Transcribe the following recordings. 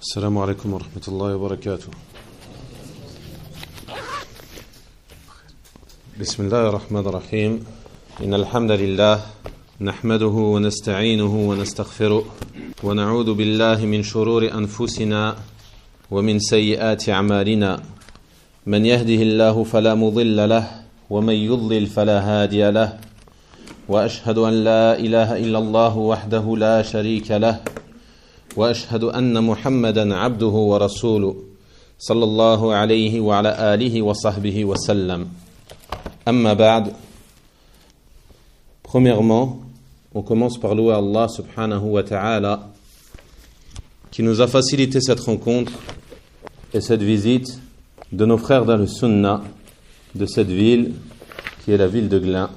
السلام عليكم ورحمة الله وبركاته. بسم الله الرحمن الرحيم. إن الحمد لله نحمده ونستعينه ونستغفره ونعوذ بالله من شرور أنفسنا ومن سيئات أعمالنا من يهده الله فلا مضل له ومن يضلل فلا هادي له وأشهد أن لا إله إلا الله وحده لا شريك له وأشهد أن محمدا عبده ورسوله صلى الله عليه وعلى آله وصحبه وسلم. Amma ba'd. Premièrement, on commence par louer Allah subhanahu wa ta'ala qui nous a facilité cette rencontre et cette visite de nos frères dans le Sunna de cette ville qui est la ville de Glin.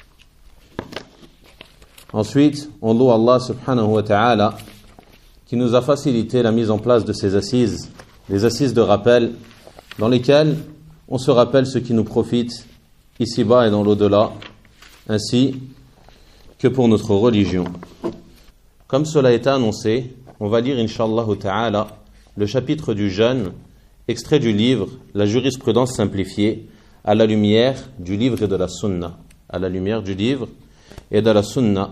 Ensuite, on loue Allah subhanahu wa ta'ala qui nous a facilité la mise en place de ces assises, des assises de rappel dans lesquelles on se rappelle ce qui nous profite ici-bas et dans l'au-delà, ainsi que pour notre religion. Comme cela a été annoncé, on va lire, Inch'Allah ta'ala, le chapitre du jeûne, extrait du livre La jurisprudence simplifiée, à la lumière du livre et de la sunna. À la lumière du livre et de la sunna.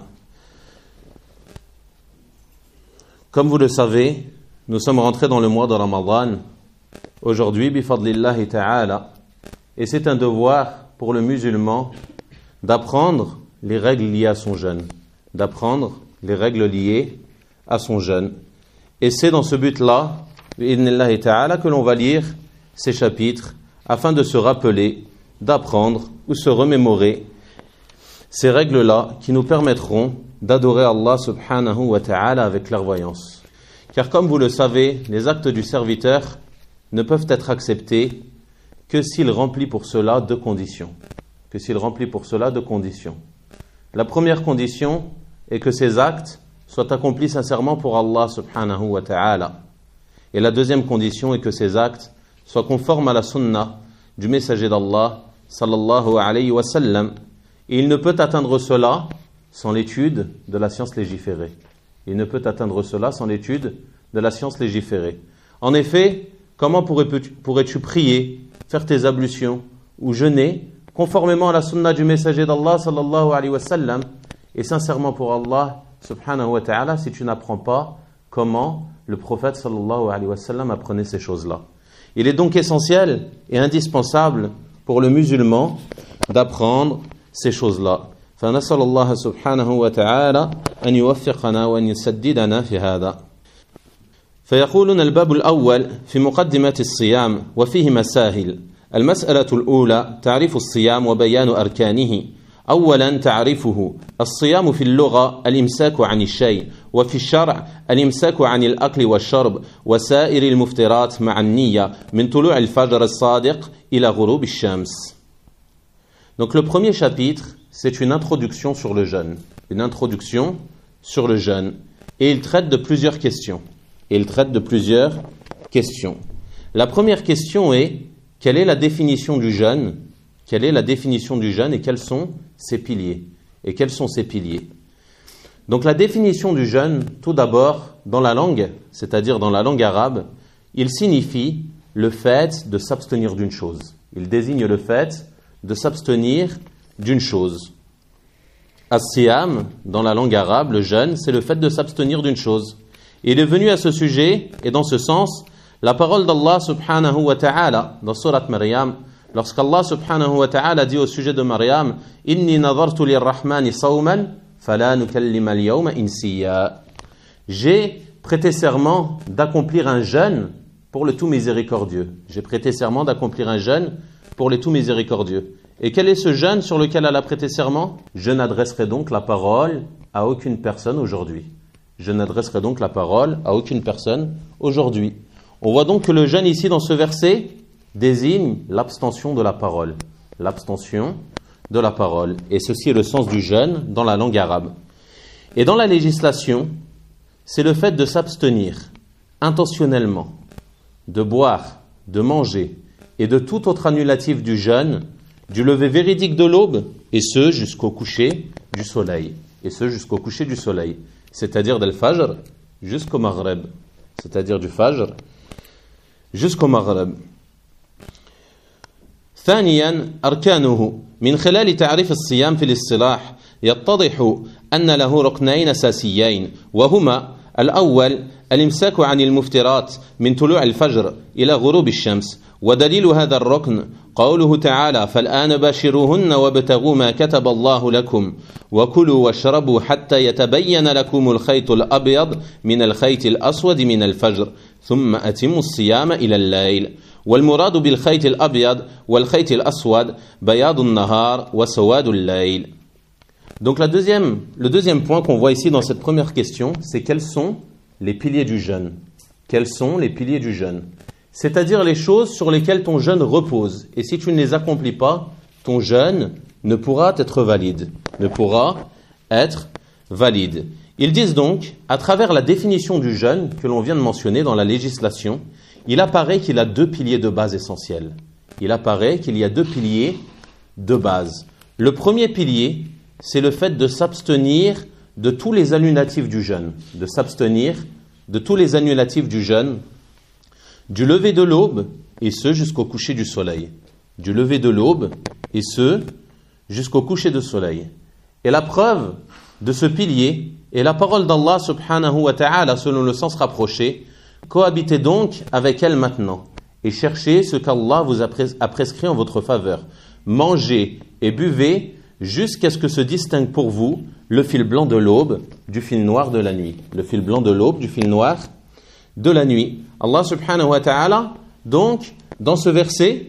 Comme vous le savez, nous sommes rentrés dans le mois de Ramadan, aujourd'hui, bifadlillahi ta'ala, et c'est un devoir pour le musulman d'apprendre les règles liées à son jeûne, d'apprendre les règles liées à son jeûne. Et c'est dans ce but-là, bi'idhnillahi ta'ala, que l'on va lire ces chapitres afin de se rappeler, d'apprendre ou se remémorer ces règles-là qui nous permettront d'adorer Allah subhanahu wa ta'ala avec clairvoyance. Car comme vous le savez, les actes du serviteur ne peuvent être acceptés que s'il remplit pour cela deux conditions. La première condition est que ces actes soient accomplis sincèrement pour Allah subhanahu wa ta'ala. Et la deuxième condition est que ces actes soient conformes à la sunna du messager d'Allah sallallahu alayhi wa sallam. Et il ne peut atteindre cela sans l'étude de la science légiférée. En effet, comment pourrais-tu prier, faire tes ablutions ou jeûner conformément à la sunna du messager d'Allah sallallahu alayhi wa sallam et sincèrement pour Allah subhanahu wa ta'ala si tu n'apprends pas comment le prophète sallallahu alayhi wa sallam apprenait ces choses-là. Il est donc essentiel et indispensable pour le musulman d'apprendre ces choses-là. فنسأل الله سبحانه وتعالى أن يوفقنا وأن يسددنا في هذا. فيقولون الباب الأول في مقدمة الصيام وفيه مسائل. المسألة الأولى تعريف الصيام وبيان أركانه. أولا تعريفه: الصيام في اللغة الإمساك عن الشيء، وفي الشرع الإمساك عن الأكل والشرب وسائر المفطرات مع النية من طلوع الفجر الصادق إلى غروب الشمس. Donc le premier chapitre, c'est une introduction sur le jeûne. Et il traite de plusieurs questions. La première question est: quelle est la définition du jeûne et quels sont ses piliers? Donc la définition du jeûne, tout d'abord, dans la langue, c'est-à-dire dans la langue arabe, il signifie le fait de s'abstenir d'une chose. Il désigne le fait de s'abstenir d'une chose. As-siyam, dans la langue arabe, le jeûne, c'est le fait de s'abstenir d'une chose. Il est venu à ce sujet, et dans ce sens, la parole d'Allah subhanahu wa ta'ala, dans Surat Maryam, lorsqu'Allah subhanahu wa ta'ala dit au sujet de Maryam: « Inni nadartu lirrahmani sawman, fala nukallima al-yawma insiya » J'ai prêté serment d'accomplir un jeûne pour le tout miséricordieux. Et quel est ce jeûne sur lequel elle a prêté serment? Je n'adresserai donc la parole à aucune personne aujourd'hui. On voit donc que le jeûne ici dans ce verset désigne l'abstention de la parole. Et ceci est le sens du jeûne dans la langue arabe. Et dans la législation, c'est le fait de s'abstenir intentionnellement, de boire, de manger et de tout autre annulatif du jeûne, du lever véridique de l'aube, et ce jusqu'au coucher du soleil. C'est-à-dire d'Al-Fajr jusqu'au Maghreb. c'est-à-dire du Fajr, jusqu'au Maghrib. ثانيا أركانه من خلال تعريف الصيام في الاصطلاح يتضح أن له ركنين أساسيين وهما الأول الإمساك عن المفترات من طلوع الفجر إلى غروب الشمس ودليل هذا الركن قوله تعالى فالآن باشروهن وابتغوا ما كتب الله لكم وكلوا واشربوا حتى يتبين لكم الخيط الأبيض من الخيط الأسود من الفجر ثم أتموا الصيام إلى الليل والمراد بالخيط الأبيض والخيط الأسود بياض النهار وسواد الليل. Donc le deuxième point qu'on voit ici dans cette première question, c'est quels sont les piliers du jeûne. Quels sont les piliers du jeûne? C'est-à-dire les choses sur lesquelles ton jeûne repose. Et si tu ne les accomplis pas, ton jeûne ne pourra être valide. Ils disent donc, à travers la définition du jeûne que l'on vient de mentionner dans la législation, il apparaît qu'il a deux piliers de base essentiels. Il apparaît qu'il y a deux piliers de base. Le premier pilier, c'est le fait de s'abstenir de tous les annulatifs du jeûne. De s'abstenir de tous les annulatifs du jeûne, du lever de l'aube, et ce jusqu'au coucher du soleil. Du lever de l'aube, et ce jusqu'au coucher du soleil. Et la preuve de ce pilier est la parole d'Allah subhanahu wa ta'ala selon le sens rapproché. Cohabitez donc avec elle maintenant et cherchez ce qu'Allah vous a prescrit en votre faveur. Mangez et buvez jusqu'à ce que se distingue pour vous le fil blanc de l'aube du fil noir de la nuit. Le fil blanc de l'aube du fil noir de la nuit. Allah subhanahu wa ta'ala, donc, dans ce verset,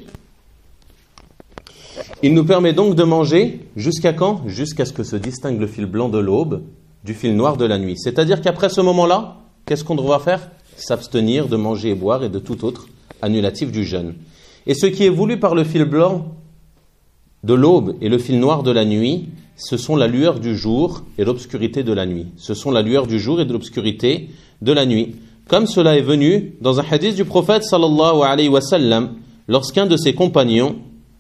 il nous permet donc de manger jusqu'à quand? Jusqu'à ce que se distingue le fil blanc de l'aube du fil noir de la nuit. C'est-à-dire qu'après ce moment-là, qu'est-ce qu'on devra faire? S'abstenir de manger et boire et de tout autre annulatif du jeûne. Et ce qui est voulu par le fil blanc de l'aube et le fil noir de la nuit, ce sont la lueur du jour et l'obscurité de la nuit. Ce sont la lueur du jour et de l'obscurité de la nuit. Comme cela est venu dans un hadith du prophète sallallahu alayhi wa sallam, lorsqu'un de ses compagnons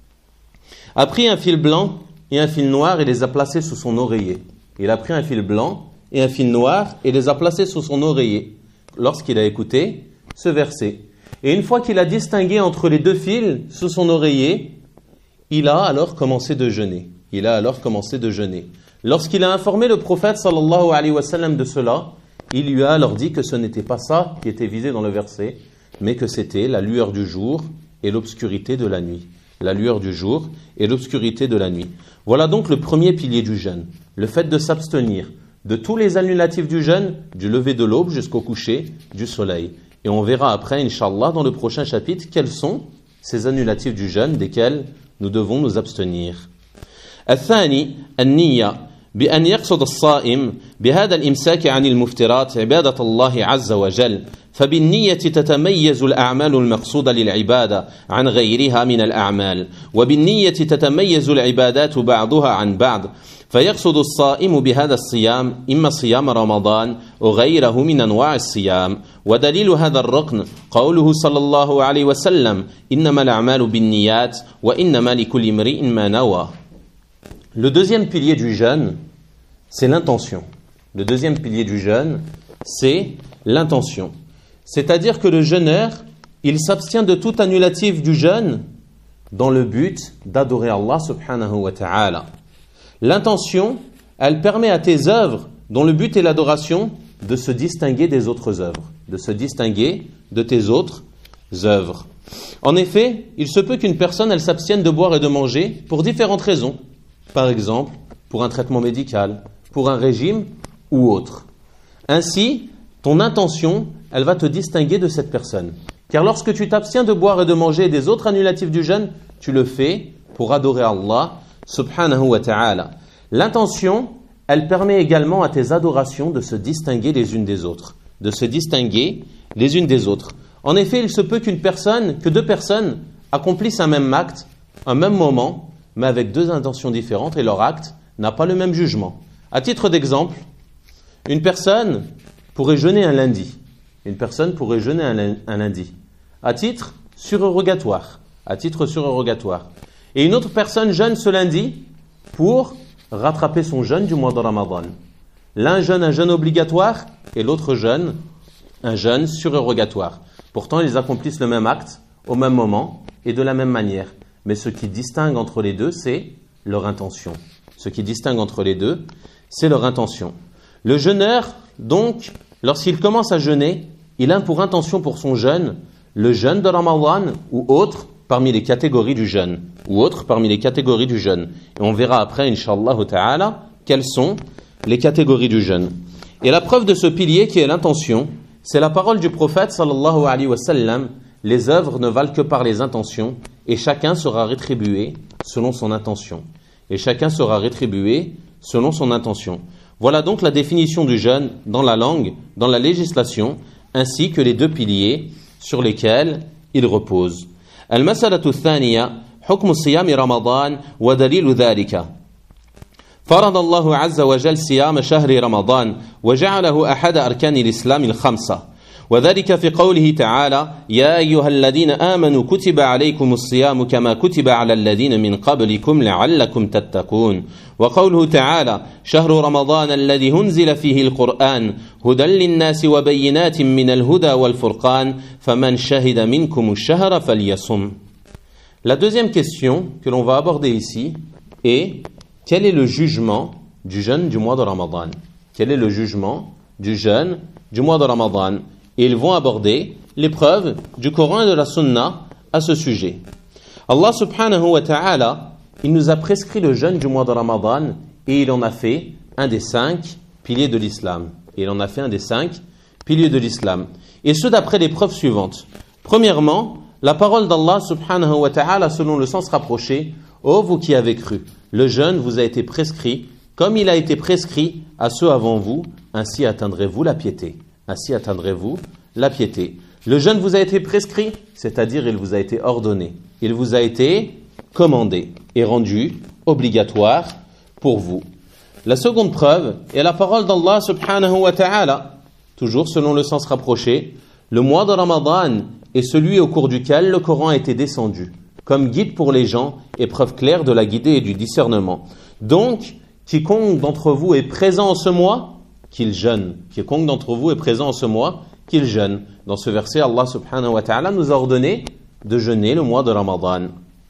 a pris un fil blanc et un fil noir et les a placés sous son oreiller. Il a pris un fil blanc et un fil noir et les a placés sous son oreiller lorsqu'il a écouté ce verset. Et une fois qu'il a distingué entre les deux fils sous son oreiller, il a alors commencé de jeûner. Lorsqu'il a informé le prophète sallallahu alayhi wa sallam de cela, il lui a alors dit que ce n'était pas ça qui était visé dans le verset, mais que c'était la lueur du jour et l'obscurité de la nuit. La lueur du jour et l'obscurité de la nuit. Voilà donc le premier pilier du jeûne, le fait de s'abstenir de tous les annulatifs du jeûne, du lever de l'aube jusqu'au coucher du soleil. Et on verra après, Inch'Allah, dans le prochain chapitre, quels sont ces annulatifs du jeûne desquels nous devons nous abstenir. الثاني النية بأن يقصد الصائم بهذا الإمساك عن المفترات عبادة الله عز وجل فبالنية تتميز الأعمال المقصودة للعبادة عن غيرها من الأعمال وبالنية تتميز العبادات بعضها عن بعض فيقصد الصائم بهذا الصيام إما صيام رمضان وغيره من أنواع الصيام ودليل هذا الركن قوله صلى الله عليه وسلم إنما الأعمال بالنيات وإنما لكل امرئ ما نوى. Le deuxième pilier du jeûne, c'est l'intention. Le deuxième pilier du jeûne, c'est l'intention. C'est-à-dire que le jeûneur, il s'abstient de tout annulatif du jeûne dans le but d'adorer Allah subhanahu wa ta'ala. L'intention, elle permet à tes œuvres, dont le but est l'adoration, de se distinguer des autres œuvres, de se distinguer de tes autres œuvres. En effet, il se peut qu'une personne, elle s'abstienne de boire et de manger pour différentes raisons. Par exemple, pour un traitement médical, pour un régime ou autre. Ainsi, ton intention, elle va te distinguer de cette personne. Car lorsque tu t'abstiens de boire et de manger des autres annulatifs du jeûne, tu le fais pour adorer Allah subhanahu wa ta'ala. L'intention, elle permet également à tes adorations de se distinguer les unes des autres. En effet, il se peut que deux personnes accomplissent un même acte, un même moment, mais avec deux intentions différentes et leur acte n'a pas le même jugement. À titre d'exemple, une personne pourrait jeûner un lundi. À titre surérogatoire. Et une autre personne jeûne ce lundi pour rattraper son jeûne du mois de Ramadan. L'un jeûne un jeûne obligatoire et l'autre jeûne un jeûne surérogatoire. Pourtant, ils accomplissent le même acte au même moment et de la même manière. Mais ce qui distingue entre les deux, c'est leur intention. Ce qui distingue entre les deux, c'est leur intention. Le jeûneur, donc, lorsqu'il commence à jeûner, il a pour intention pour son jeûne le jeûne de Ramadan ou autre parmi les catégories du jeûne. Et on verra après, Inch'Allah ta'ala, quelles sont les catégories du jeûne. Et la preuve de ce pilier qui est l'intention, c'est la parole du prophète sallallahu alayhi wa sallam. Les œuvres ne valent que par les intentions et chacun sera rétribué selon son intention. Voilà donc la définition du jeûne dans la langue, dans la législation, ainsi que les deux piliers sur lesquels il repose. المسألة الثانية حكم صيام رمضان ودليل ذلك. فرض الله عز وجل صيام شهر رمضان وجعله أحد أركان الإسلام الخمسة، وذلك في قوله تعالى: يا أيها الذين آمنوا كتب عليكم الصيام كما كتب على الذين من قبلكم لعلكم تتقون، وقوله تعالى: شهر رمضان الذي أنزل فيه القرآن هدى للناس وبينات من الهدى والفرقان فمن شهد منكم الشهر فليصم. La deuxième question que l'on va aborder ici est: quel est le jugement du jeûne du mois de Ramadan? Et ils vont aborder les preuves du Coran et de la Sunna à ce sujet. Allah subhanahu wa ta'ala, il nous a prescrit le jeûne du mois de Ramadan et il en a fait un des 5 piliers de l'islam. Et ce d'après les preuves suivantes. Premièrement, la parole d'Allah subhanahu wa ta'ala selon le sens rapproché: ô vous qui avez cru, le jeûne vous a été prescrit comme il a été prescrit à ceux avant vous, ainsi atteindrez-vous la piété. Le jeûne vous a été prescrit, c'est-à-dire il vous a été ordonné, il vous a été commandé et rendu obligatoire pour vous. La seconde preuve est la parole d'Allah subhanahu wa ta'ala, toujours selon le sens rapproché: le mois de Ramadan est celui au cours duquel le Coran a été descendu, comme guide pour les gens et preuve claire de la guidée et du discernement. Donc, quiconque d'entre vous est présent en ce mois, qu'il jeûne. Dans ce verset, Allah subhanahu wa ta'ala nous a ordonné de jeûner le mois de Ramadan.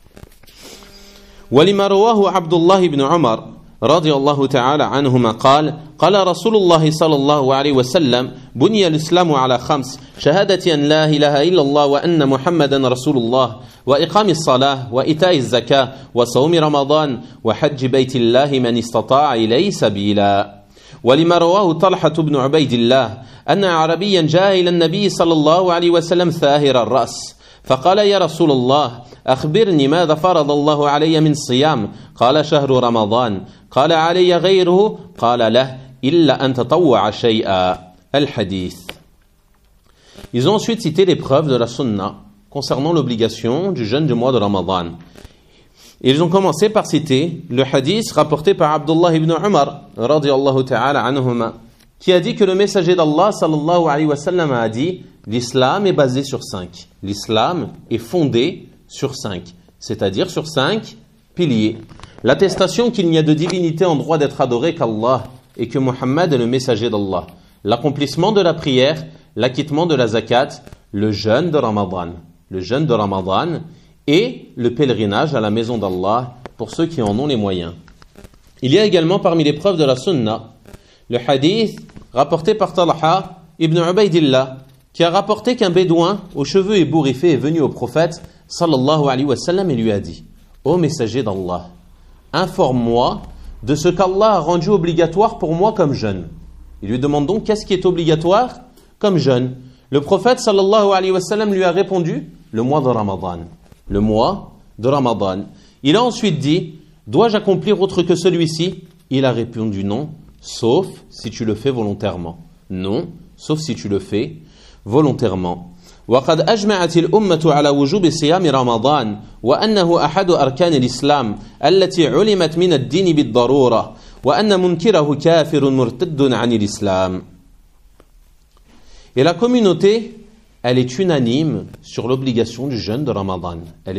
ولما رواه عبد الله بن عمر رضي الله تعالى عنهما قال رسول الله صلى الله عليه وسلم: بني الإسلام على 5: شهادة أن لا إله إلا الله وأن محمدا رسول الله وإقام الصلاة وإيتاء الزكاة وصوم رمضان وحج بيت الله من استطاع إليه سبيلا. ولما رواه طلحة بن عبيد الله أن عربيا جاء إلى النبي صلى الله عليه وسلم ثاهر الرأس فقال: يا رسول الله أخبرني ماذا فرض الله علي من صيام؟ قال: شهر رمضان. قال: علي غيره؟ قال: له إلا أن تطوع شيئا. الحديث. Ils ont ensuite cité les preuves de la sunna concernant l'obligation du jeûne du mois de Ramadan. Ils ont commencé par citer le hadith rapporté par Abdullah ibn Umar radiyallahu ta'ala anhuma, qui a dit que le messager d'Allah sallallahu alayhi wa sallam a dit: l'islam est basé sur 5. L'islam est fondé sur 5, c'est-à-dire sur 5 piliers. L'attestation qu'il n'y a de divinité en droit d'être adoré qu'Allah et que Muhammad est le messager d'Allah. L'accomplissement de la prière, l'acquittement de la zakat, le jeûne de Ramadan et le pèlerinage à la maison d'Allah pour ceux qui en ont les moyens. Il y a également parmi les preuves de la sunna le hadith rapporté par Talha ibn Ubaydillah, qui a rapporté qu'un bédouin aux cheveux ébouriffés est venu au prophète sallallahu alayhi wa sallam et lui a dit: ô messager d'Allah, informe-moi de ce qu'Allah a rendu obligatoire pour moi comme jeûne. Il lui demande donc qu'est-ce qui est obligatoire comme jeûne. Le prophète sallallahu alayhi wa sallam lui a répondu: le mois de Ramadan. Il a ensuite dit: dois-je accomplir autre que celui-ci? Il a répondu: non, sauf si tu le fais volontairement. وقد أجمعت الأمة على وجوب صيام رمضان وأنه أحد أركان الإسلام التي علمت من الدين بالضرورة وأن منكره كافر مرتد عن الإسلام. Et la communauté, elle est unanime sur l'obligation du jeûne de Ramadan.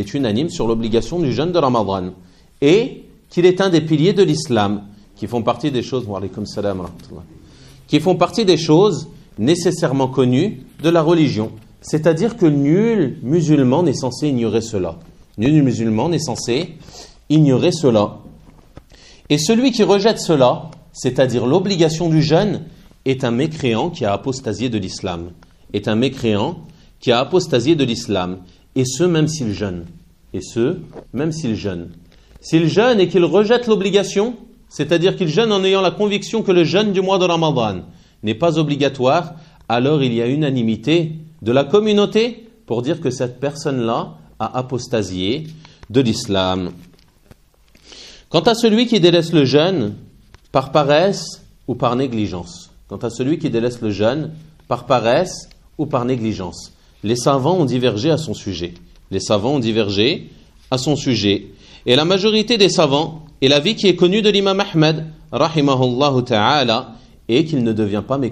Et qu'il est un des piliers de l'islam qui font partie des choses nécessairement connu de la religion. C'est-à-dire que nul musulman n'est censé ignorer cela. Nul musulman n'est censé ignorer cela. Et celui qui rejette cela, c'est-à-dire l'obligation du jeûne, est un mécréant qui a apostasié de l'islam. Est un mécréant qui a apostasié de l'islam. Et ce, même s'il jeûne. Et ce, même s'il jeûne. S'il jeûne et qu'il rejette l'obligation, c'est-à-dire qu'il jeûne en ayant la conviction que le jeûne du mois de Ramadan n'est pas obligatoire, alors il y a unanimité de la communauté pour dire que cette personne-là a apostasié de l'islam. Quant à celui qui délaisse le jeûne par paresse ou par négligence, les savants ont divergé à son sujet. Et la majorité des savants, et l'avis qui est connu de l'imam Ahmed, rahimahullah ta'ala, est qu'il ne devient pas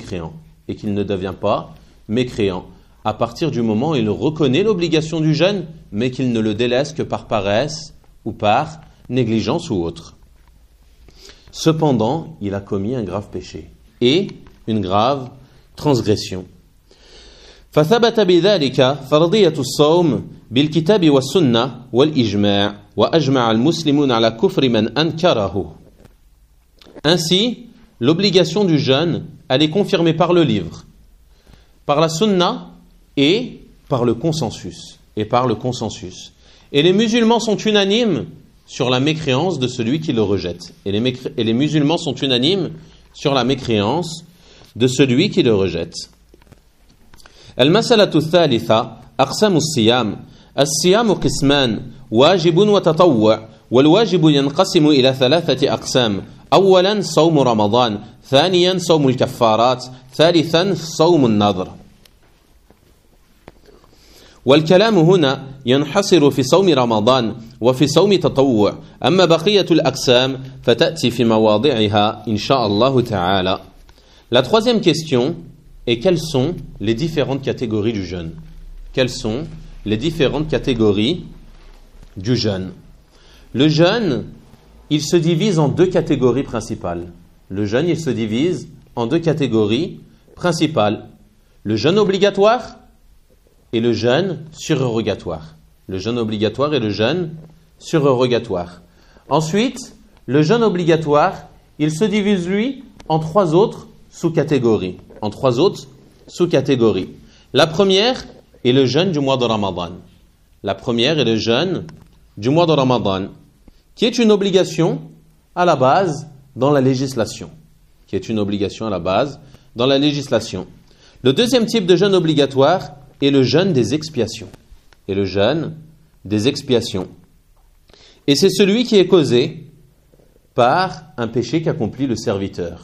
mécréant. À partir du moment où il reconnaît l'obligation du jeûne, mais qu'il ne le délaisse que par paresse ou par négligence ou autre. Cependant, il a commis un grave péché et une grave transgression. فثبت بذلك فرضية الصوم بالكتاب والسنة والإجماع وأجمع المسلمون على كفر من أنكره. Ainsi, l'obligation du jeûne, elle est confirmée par le livre, par la sunna et par le consensus. Et les musulmans sont unanimes sur la mécréance de celui qui le rejette. Et les musulmans sont unanimes sur la mécréance de celui qui le rejette. المسألة الثالثة أقسام الصيام قسمان واجب وتطوع والواجب ينقسم إلى 3 أقسام أولا صوم رمضان ثانيا صوم الكفارات ثالثا صوم النذر والكلام هنا ينحصر في صوم رمضان وفي صوم تطوع أما بقية الأقسام فتأتي في مواضعها إن شاء الله تعالى. La troisième question est quelles sont les différentes catégories du jeûne? Le jeûne, il se divise en 2 catégories principales. Le jeûne obligatoire et le jeûne surérogatoire. Ensuite, le jeûne obligatoire, il se divise, lui, en 3 autres sous-catégories. La première est le jeûne du mois de Ramadan. Qui est une obligation à la base dans la législation. Le deuxième type de jeûne obligatoire est le jeûne des expiations. Et c'est celui qui est causé par un péché qu'accomplit le serviteur.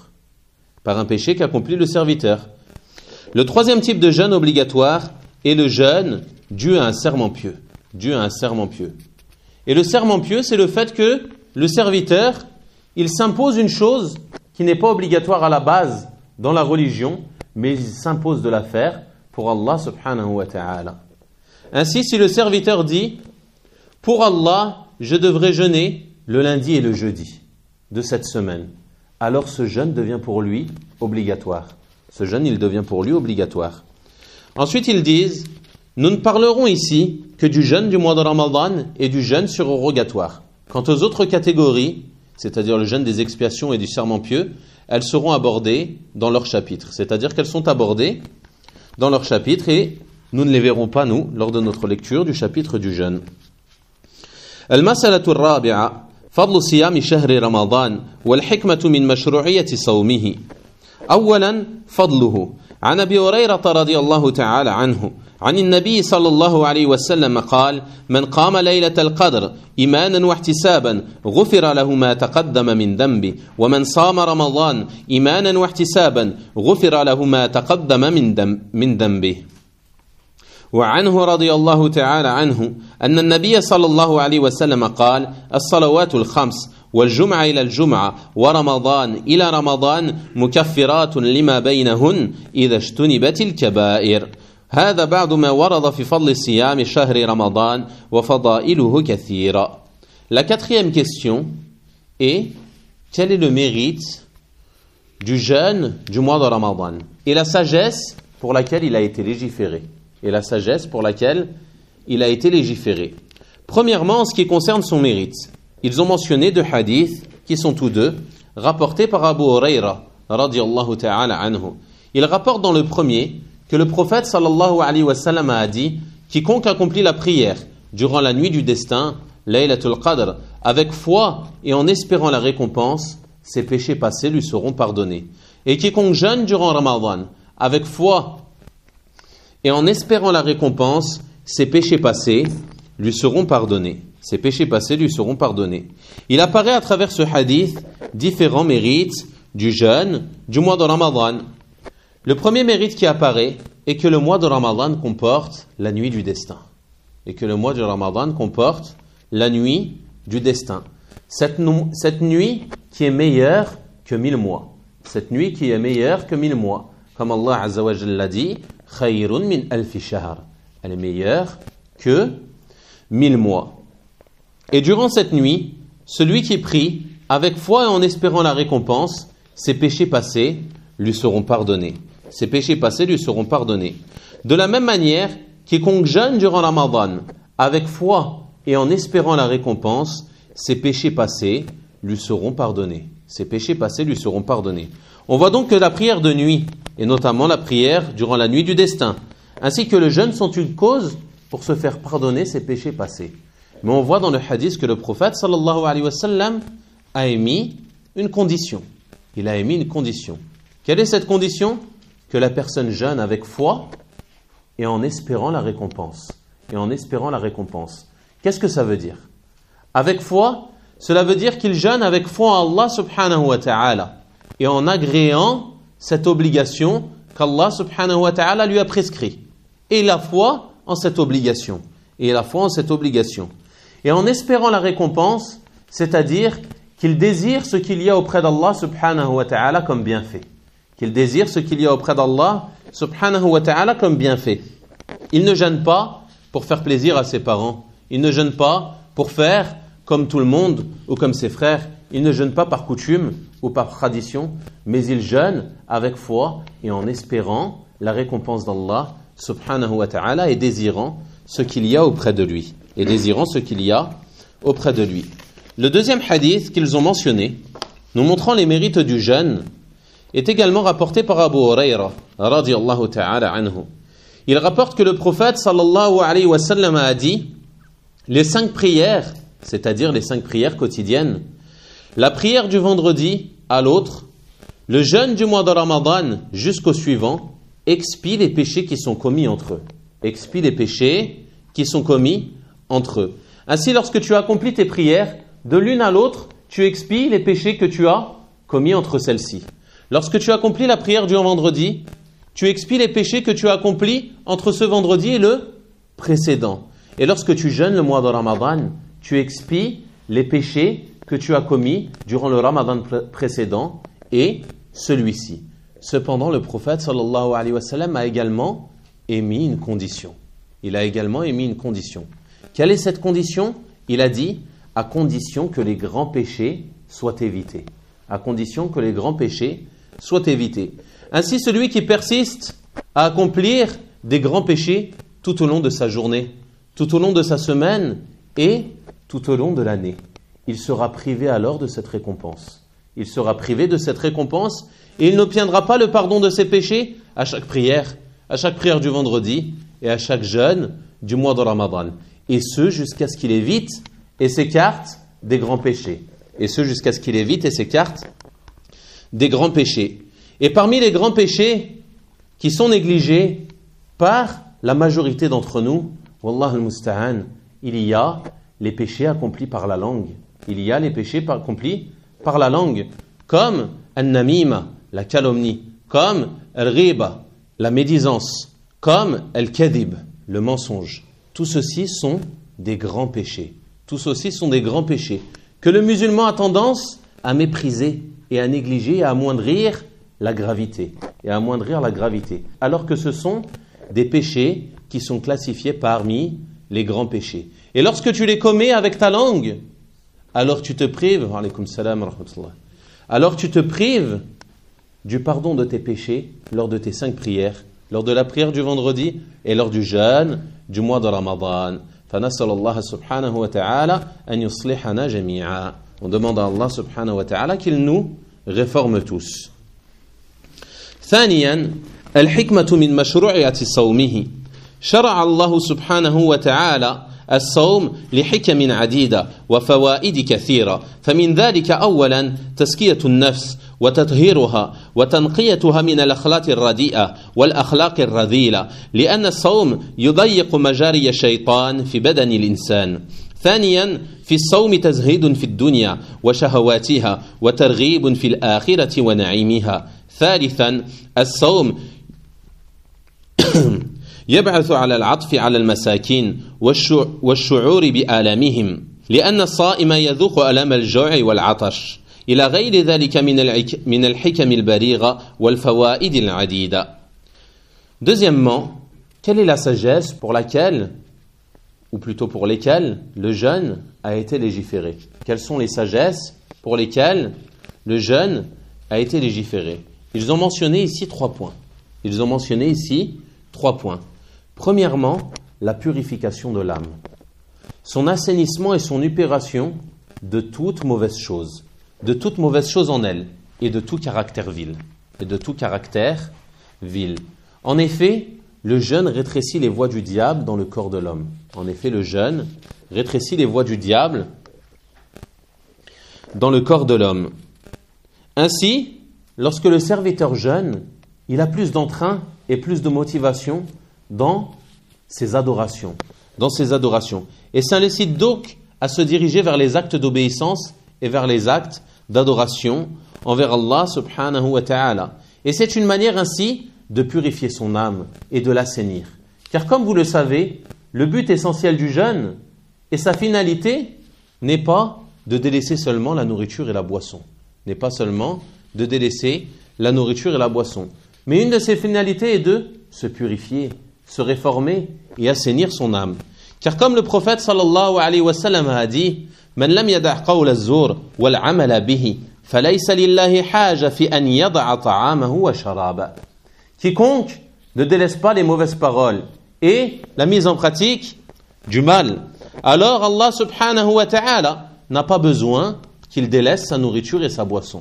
Le troisième type de jeûne obligatoire est le jeûne dû à un serment pieux. Et le serment pieux, c'est le fait que le serviteur, il s'impose une chose qui n'est pas obligatoire à la base dans la religion, mais il s'impose de la faire pour Allah subhanahu wa ta'ala. Ainsi, si le serviteur dit « Pour Allah, je devrais jeûner le lundi et le jeudi de cette semaine », alors ce jeûne devient pour lui obligatoire. Ensuite, ils disent « Nous ne parlerons ici que du jeûne du mois de Ramadan et du jeûne surérogatoire. Quant aux autres catégories, c'est-à-dire le jeûne des expiations et du serment pieux, elles seront abordées dans leur chapitre. C'est-à-dire qu'elles sont abordées dans leur chapitre et nous ne les verrons pas, nous, lors de notre lecture du chapitre du jeûne. Al-mas'alatu ar-rabi'a فضل صيام شهر رمضان والحكمة من مشروعية صومه. أولا فضله عن أبي هريرة رضي الله تعالى عنه عن النبي صلى الله عليه وسلم قال من قام ليلة القدر إيمانا واحتسابا غفر له ما تقدم من ذنبه ومن صام رمضان إيمانا واحتسابا غفر له ما تقدم من ذنبه. وعنه رضي الله تعالى عنه أن النبي صلى الله عليه وسلم قال الصلوات الخمس والجمعة إلى الجمعة ورمضان إلى رمضان مكفرات لما بينهن إذا اجتنبت الكبائر. هذا بعض ما ورد في فضل صيام شهر رمضان وفضائله du jeûne du mois de Ramadan et la sagesse pour laquelle il a été légiféré. Premièrement, en ce qui concerne son mérite, ils ont mentionné deux hadiths qui sont tous deux rapportés par Abu Huraira radiyallahu ta'ala anhu. Il rapporte dans le premier que le prophète sallallahu alayhi wa sallam a dit: quiconque accomplit la prière durant la nuit du destin, Laylatul Qadr, avec foi et en espérant la récompense, ses péchés passés lui seront pardonnés. Et quiconque jeûne durant Ramadan, avec foi et en espérant la récompense, ses péchés passés lui seront pardonnés. Il apparaît à travers ce hadith différents mérites du jeûne du mois de Ramadan. Le premier mérite qui apparaît est que le mois de Ramadan comporte la nuit du destin. Cette nuit qui est meilleure que 1000 mois. Comme Allah Azza wa Jalla l'a dit, khayrun min alfi shahr. Elle est meilleure que 1000 mois. Et durant cette nuit, celui qui prie avec foi et en espérant la récompense, ses péchés passés lui seront pardonnés. De la même manière, quiconque jeûne durant Ramadan avec foi et en espérant la récompense, ses péchés passés lui seront pardonnés. On voit donc que la prière de nuit, et notamment la prière durant la nuit du destin, ainsi que le jeûne sont une cause pour se faire pardonner ses péchés passés. Mais on voit dans le hadith que le prophète sallallahu alayhi wa sallam a émis une condition. Quelle est cette condition? Que la personne jeûne avec foi et en espérant la récompense. Qu'est-ce que ça veut dire? Avec foi, cela veut dire qu'il jeûne avec foi en Allah subhanahu wa ta'ala et en agréant cette obligation qu'Allah subhanahu wa ta'ala lui a prescrit. Et la foi en cette obligation. Et en espérant la récompense, c'est-à-dire qu'il désire ce qu'il y a auprès d'Allah subhanahu wa ta'ala comme bienfait. Il ne jeûne pas pour faire plaisir à ses parents. Il ne jeûne pas pour faire comme tout le monde ou comme ses frères. Il ne jeûne pas par coutume ou par tradition, mais il jeûne avec foi et en espérant la récompense d'Allah subhanahu wa ta'ala et désirant ce qu'il y a auprès de lui. Le deuxième hadith qu'ils ont mentionné, nous montrant les mérites du jeûne, est également rapporté par Abu Huraira radiyallahu ta'ala anhu. Il rapporte que le prophète sallallahu alayhi wa sallam a dit: les 5 prières, c'est-à-dire les 5 prières quotidiennes, la prière du vendredi à l'autre, le jeûne du mois de Ramadan jusqu'au suivant, expie les péchés qui sont commis entre eux. Ainsi, lorsque tu accomplis tes prières, de l'une à l'autre, tu expies les péchés que tu as commis entre celles-ci. Lorsque tu accomplis la prière du vendredi, tu expies les péchés que tu as accomplis entre ce vendredi et le précédent. Et lorsque tu jeûnes le mois de Ramadan, tu expies les péchés que tu as commis durant le Ramadan précédent et celui-ci. Cependant, le prophète sallallahu alayhi wa sallam a également émis une condition. Quelle est cette condition? Il a dit: à condition que les grands péchés soient évités. Ainsi, celui qui persiste à accomplir des grands péchés tout au long de sa journée, tout au long de sa semaine et tout au long de l'année, il sera privé alors de cette récompense. Et il n'obtiendra pas le pardon de ses péchés à chaque prière du vendredi et à chaque jeûne du mois de Ramadan. Et ce, jusqu'à ce qu'il évite et s'écarte des grands péchés. Et parmi les grands péchés qui sont négligés par la majorité d'entre nous, Wallah al-Musta'an, il y a les péchés accomplis par la langue. Comme al-namima, la calomnie, comme al-ghiba, la médisance, comme al-kadhib, le mensonge. Tout ceci sont des grands péchés. Que le musulman a tendance à mépriser et à négliger et à amoindrir la gravité. Alors que ce sont des péchés qui sont classifiés parmi les grands péchés. Et lorsque tu les commets avec ta langue, alors tu te prives du pardon de tes péchés lors de tes 5 prières, lors de la prière du vendredi et lors du jeûne du mois de Ramadan. فنسأل الله سبحانه وتعالى أن يصلحنا جميعا. On demande à Allah subhanahu wa ta'ala qu'il nous réforme tous. ثانيا الحكمة من مشروعية صومه. شرع الله سبحانه وتعالى الصوم لحكم عديدة وفوائد كثيرة، فمن ذلك أولا تزكية النفس وتطهيرها وتنقيتها من الأخلاق الرديئة والأخلاق الرذيلة، لأن الصوم يضيق مجاري الشيطان في بدن الإنسان. ثانيا في الصوم تزهيد في الدنيا وشهواتها وترغيب في الآخرة ونعيمها. ثالثا الصوم يبعث على العطف على المساكين والشعور بآلامهم، لأن الصائم يذوق ألم الجوع والعطش، إلى غير ذلك من الحكم البليغة والفوائد العديدة. Deuxièmement, quelle est la sagesse pour laquelle, ou plutôt pour lesquelles, le jeûne a été légiféré? Quelles sont les sagesses pour lesquelles le jeûne a été légiféré? Ils ont mentionné ici 3 points. Premièrement, la purification de l'âme, son assainissement et son épuration de toute mauvaise chose en elle, et de tout caractère vil. En effet, le jeûne rétrécit les voies du diable dans le corps de l'homme. Ainsi, lorsque le serviteur jeûne, il a plus d'entrain et plus de motivation dans ses adorations. Et s'incite donc à se diriger vers les actes d'obéissance et vers les actes d'adoration envers Allah subhanahu wa ta'ala. Et c'est une manière ainsi de purifier son âme et de l'assainir. Car comme vous le savez, le but essentiel du jeûne et sa finalité n'est pas de délaisser seulement la nourriture et la boisson. Mais une de ses finalités est de se purifier, se réformer et assainir son âme. Car comme le prophète sallallahu alayhi wa sallam a dit, Man lam yada' qawla az-zur wal 'amala bihi falaysa lillahi haja fi an yada'a ta'amahu wa sharaba. Quiconque ne délaisse pas les mauvaises paroles et la mise en pratique du mal, alors Allah subhanahu wa ta'ala n'a pas besoin qu'il délaisse sa nourriture et sa boisson.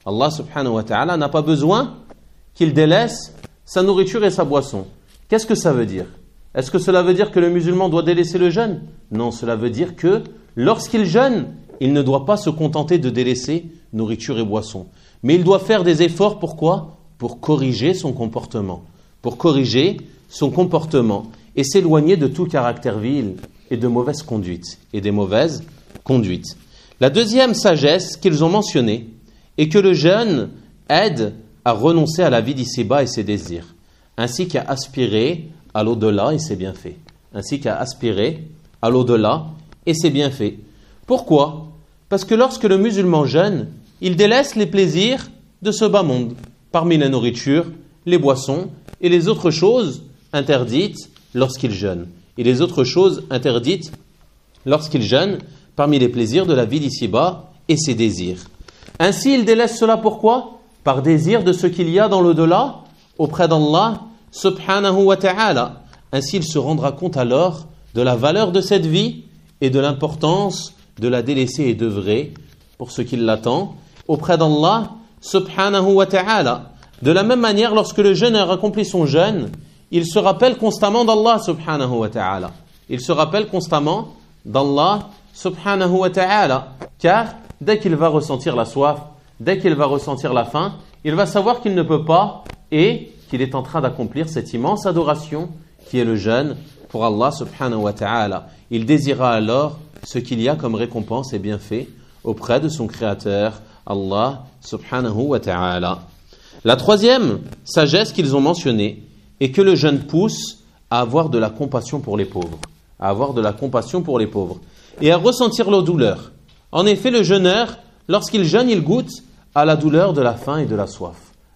Qu'est-ce que ça veut dire? Est-ce que cela veut dire que le musulman doit délaisser le jeûne? Non, cela veut dire que lorsqu'il jeûne, il ne doit pas se contenter de délaisser nourriture et boisson. Mais il doit faire des efforts, pourquoi? Pour corriger son comportement. Et s'éloigner de tout caractère vil et de mauvaises conduites. La deuxième sagesse qu'ils ont mentionnée est que le jeûne aide à renoncer à la vie d'ici-bas et ses désirs, ainsi qu'à aspirer à l'au-delà et ses bienfaits. Pourquoi? Parce que lorsque le musulman jeûne, il délaisse les plaisirs de ce bas monde, parmi la nourriture, les boissons et les autres choses interdites lorsqu'il jeûne. Parmi les plaisirs de la vie d'ici-bas et ses désirs. Ainsi, il délaisse cela pourquoi? Par désir de ce qu'il y a dans l'au-delà auprès d'Allah subhanahu wa ta'ala. Ainsi, il se rendra compte alors de la valeur de cette vie et de l'importance de la délaisser et d'œuvrer pour ce qui l'attend auprès d'Allah subhanahu wa ta'ala. De la même manière, lorsque le jeûneur accomplit son jeûne, il se rappelle constamment d'Allah subhanahu wa ta'ala. Car dès qu'il va ressentir la soif, dès qu'il va ressentir la faim, il va savoir qu'il ne peut pas et qu'il est en train d'accomplir cette immense adoration qui est le jeûne pour Allah subhanahu wa ta'ala. Il désirera alors ce qu'il y a comme récompense et bienfait auprès de son créateur, Allah subhanahu wa ta'ala. La troisième sagesse qu'ils ont mentionnée est que le jeûne pousse à avoir de la compassion pour les pauvres. Et à ressentir leur douleur. En effet, le jeûneur, lorsqu'il jeûne, il goûte à la douleur de la faim et de la soif.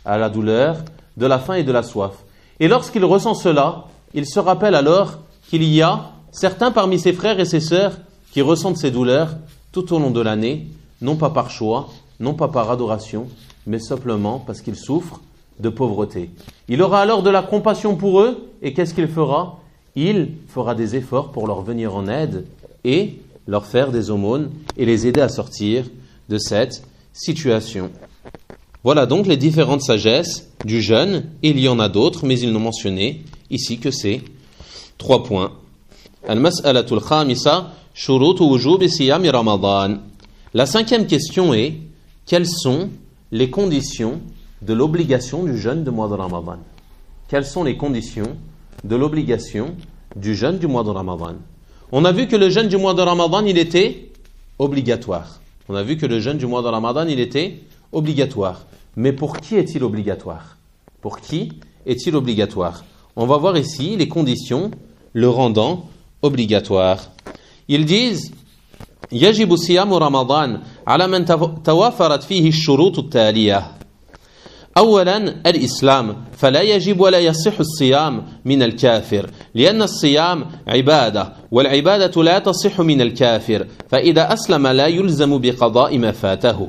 Et lorsqu'il ressent cela, il se rappelle alors qu'il y a certains parmi ses frères et ses sœurs qui ressentent ces douleurs tout au long de l'année, non pas par choix, non pas par adoration, mais simplement parce qu'ils souffrent de pauvreté. Il aura alors de la compassion pour eux, et qu'est-ce qu'il fera? Il fera des efforts pour leur venir en aide et leur faire des aumônes et les aider à sortir de cette situation. Voilà donc les différentes sagesses du jeûne. Il y en a d'autres, mais ils n'ont mentionné ici que ces 3 points. Al-mas'alatul khamisa, shurutu wujubi siyami Ramadan. La 5e question est, quelles sont les conditions de l'obligation du jeûne du mois de Ramadan? Quelles sont les conditions de l'obligation du jeûne du mois de Ramadan? On a vu que le jeûne du mois de Ramadan, il était obligatoire. On a vu que le jeûne du mois de Ramadan, il était obligatoire. Mais pour qui est-il obligatoire? Pour qui est-il obligatoire? On va voir ici les conditions le rendant obligatoire. Ils disent يجب صيام رمضان على من توافرت فيه الشروط التالية. أولا الإسلام فلا يجب ولا يصح الصيام من الكافر لأن الصيام عبادة والعبادة لا تصح من الكافر فإذا أسلم لا يلزم بقضاء ما فاته.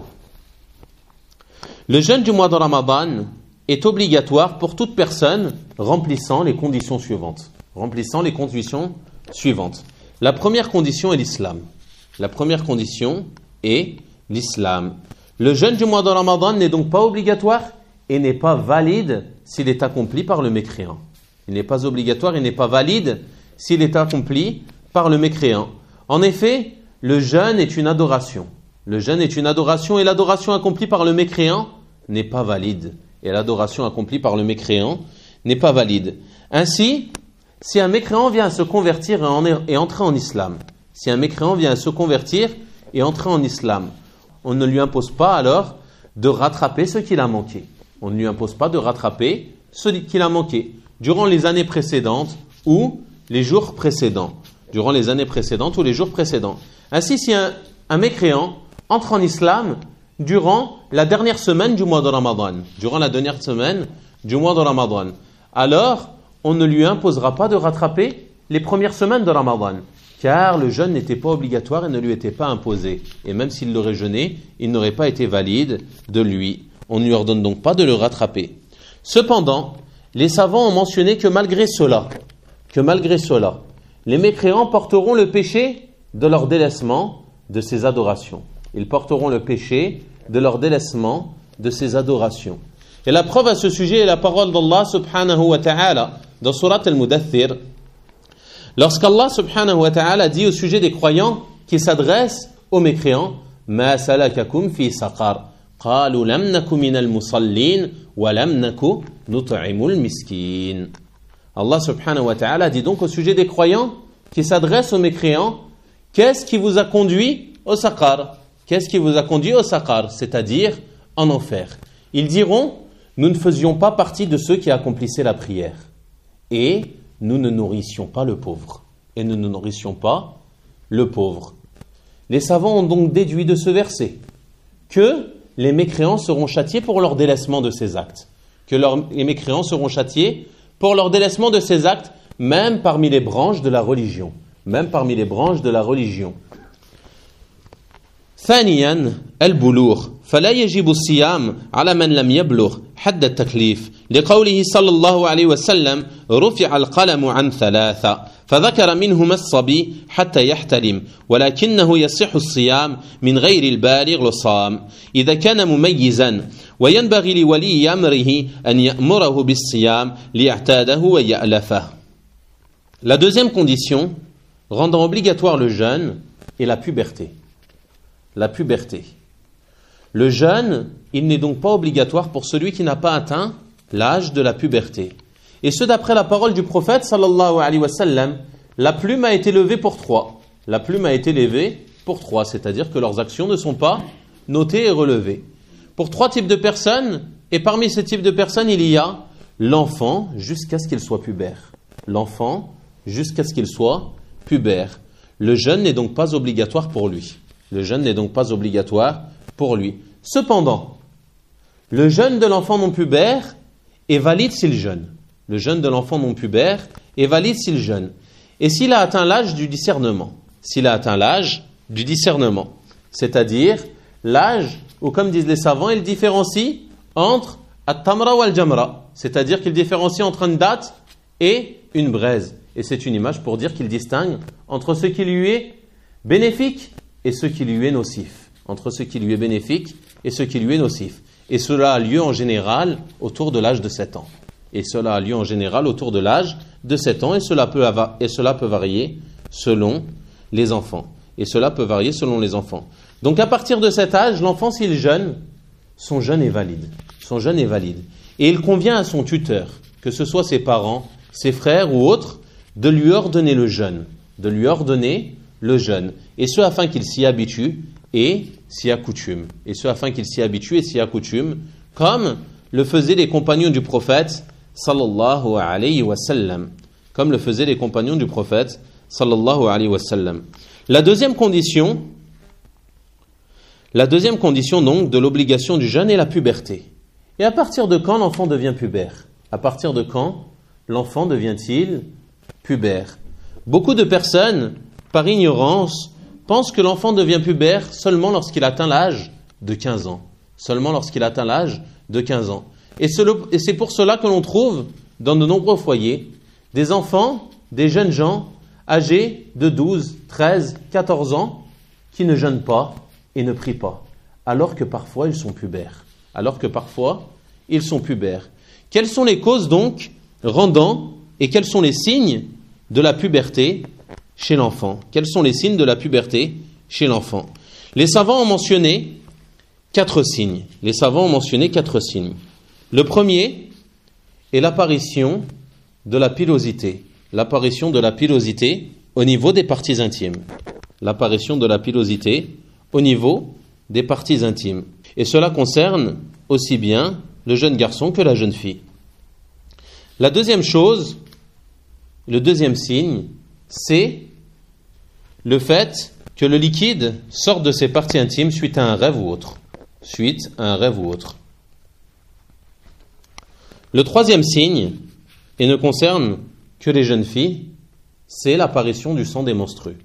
Le jeûne du mois de Ramadan est obligatoire pour toute personne remplissant les conditions suivantes. La première condition est l'islam. Le jeûne du mois de Ramadan n'est donc pas obligatoire et n'est pas valide s'il est accompli par le mécréant. Il n'est pas obligatoire et n'est pas valide s'il est accompli par le mécréant. En effet, le jeûne est une adoration. Et l'adoration accomplie par le mécréant n'est pas valide. Ainsi, si un mécréant vient à se convertir et entrer en islam, on ne lui impose pas alors de rattraper ce qu'il a manqué. Durant les années précédentes ou les jours précédents. Ainsi, si un mécréant entre en islam durant la dernière semaine du mois de Ramadan, alors on ne lui imposera pas de rattraper les premières semaines de Ramadan, car le jeûne n'était pas obligatoire et ne lui était pas imposé. Et même s'il l'aurait jeûné, il n'aurait pas été valide de lui. On ne lui ordonne donc pas de le rattraper. Cependant, les savants ont mentionné que malgré cela, les mécréants porteront le péché de leur délaissement de ces adorations. Et la preuve à ce sujet est la parole d'Allah subhanahu wa ta'ala dans Surat Al-Mudaththir. Lorsqu'Allah subhanahu wa ta'ala dit au sujet des croyants qui s'adressent aux mécréants, Ma salakakum fi saqar qalu lam naku minal musallin wa lam naku nut'imul miskin. Allah subhanahu wa ta'ala dit donc au sujet des croyants qui s'adressent aux mécréants, qu'est-ce qui vous a conduit au saqar? C'est-à-dire en enfer. Ils diront, nous ne faisions pas partie de ceux qui accomplissaient la prière. Et nous ne nourrissions pas le pauvre. Les savants ont donc déduit de ce verset que les mécréants seront châtiés pour leur délaissement de ces actes. Même parmi les branches de la religion. ثانيا البلوغ فلا يجب الصيام على من لم يبلغ حد التكليف لقوله صلى الله عليه وسلم رفع القلم عن 3 فذكر منهما الصبي حتى يحتلم ولكنه يصح الصيام من غير البالغ لصام إذا كان مميزا وينبغي لولي أمره أن يأمره بالصيام ليعتاده ويألفه. La deuxième condition rendant obligatoire le jeûne est la puberté. Le jeûne, il n'est donc pas obligatoire pour celui qui n'a pas atteint l'âge de la puberté. Et ce d'après la parole du prophète sallallahu alayhi wa sallam, la plume a été levée pour 3. C'est-à-dire que leurs actions ne sont pas notées et relevées. Pour 3 types de personnes, et parmi ces types de personnes, il y a l'enfant jusqu'à ce qu'il soit pubère. Le jeûne n'est donc pas obligatoire pour lui. Cependant, le jeûne de l'enfant non pubère est valide s'il jeûne. Et s'il a atteint l'âge du discernement. C'est-à-dire l'âge où, comme disent les savants, il différencie entre at-tamra wal jamra, c'est-à-dire qu'il différencie entre une date et une braise. Et c'est une image pour dire qu'il distingue entre ce qui lui est bénéfique et ce qui lui est nocif. Entre ce qui lui est bénéfique et ce qui lui est nocif. Et cela a lieu en général autour de l'âge de 7 ans. Et cela a lieu en général autour de l'âge de 7 ans. Et cela peut varier selon les enfants. Et cela peut varier selon les enfants. Donc à partir de cet âge, l'enfant, s'il jeûne, son jeûne est valide. Son jeûne est valide. Et il convient à son tuteur, que ce soit ses parents, ses frères ou autres, de lui ordonner le jeûne. De lui ordonner le jeûne. Et ce, afin qu'il s'y habitue et s'y accoutume. Et ce, afin qu'il s'y habitue et s'y accoutume, comme le faisaient les compagnons du prophète, sallallahu alayhi wa sallam. Comme le faisaient les compagnons du prophète, sallallahu alayhi wa sallam. La deuxième condition donc de l'obligation du jeûne est la puberté. Et à partir de quand l'enfant devient pubère? À partir de quand l'enfant devient-il pubère? Beaucoup de personnes, par ignorance, pensent que l'enfant devient pubère seulement lorsqu'il atteint l'âge de 15 ans. Seulement lorsqu'il atteint l'âge de 15 ans. Et c'est pour cela que l'on trouve dans de nombreux foyers des enfants, des jeunes gens âgés de 12, 13, 14 ans qui ne jeûnent pas et ne prient pas, alors que parfois ils sont pubères. Quelles sont les causes donc rendant et quels sont les signes de la puberté chez l'enfant? Quels sont les signes de la puberté chez l'enfant? Les savants ont mentionné 4 signes. Le premier est l'apparition de la pilosité. L'apparition de la pilosité au niveau des parties intimes. L'apparition de la pilosité au niveau des parties intimes. Et cela concerne aussi bien le jeune garçon que la jeune fille. La deuxième chose, le deuxième signe, c'est le fait que le liquide sorte de ses parties intimes suite à un rêve ou autre. Le troisième signe, et ne concerne que les jeunes filles, c'est l'apparition du sang des menstrues.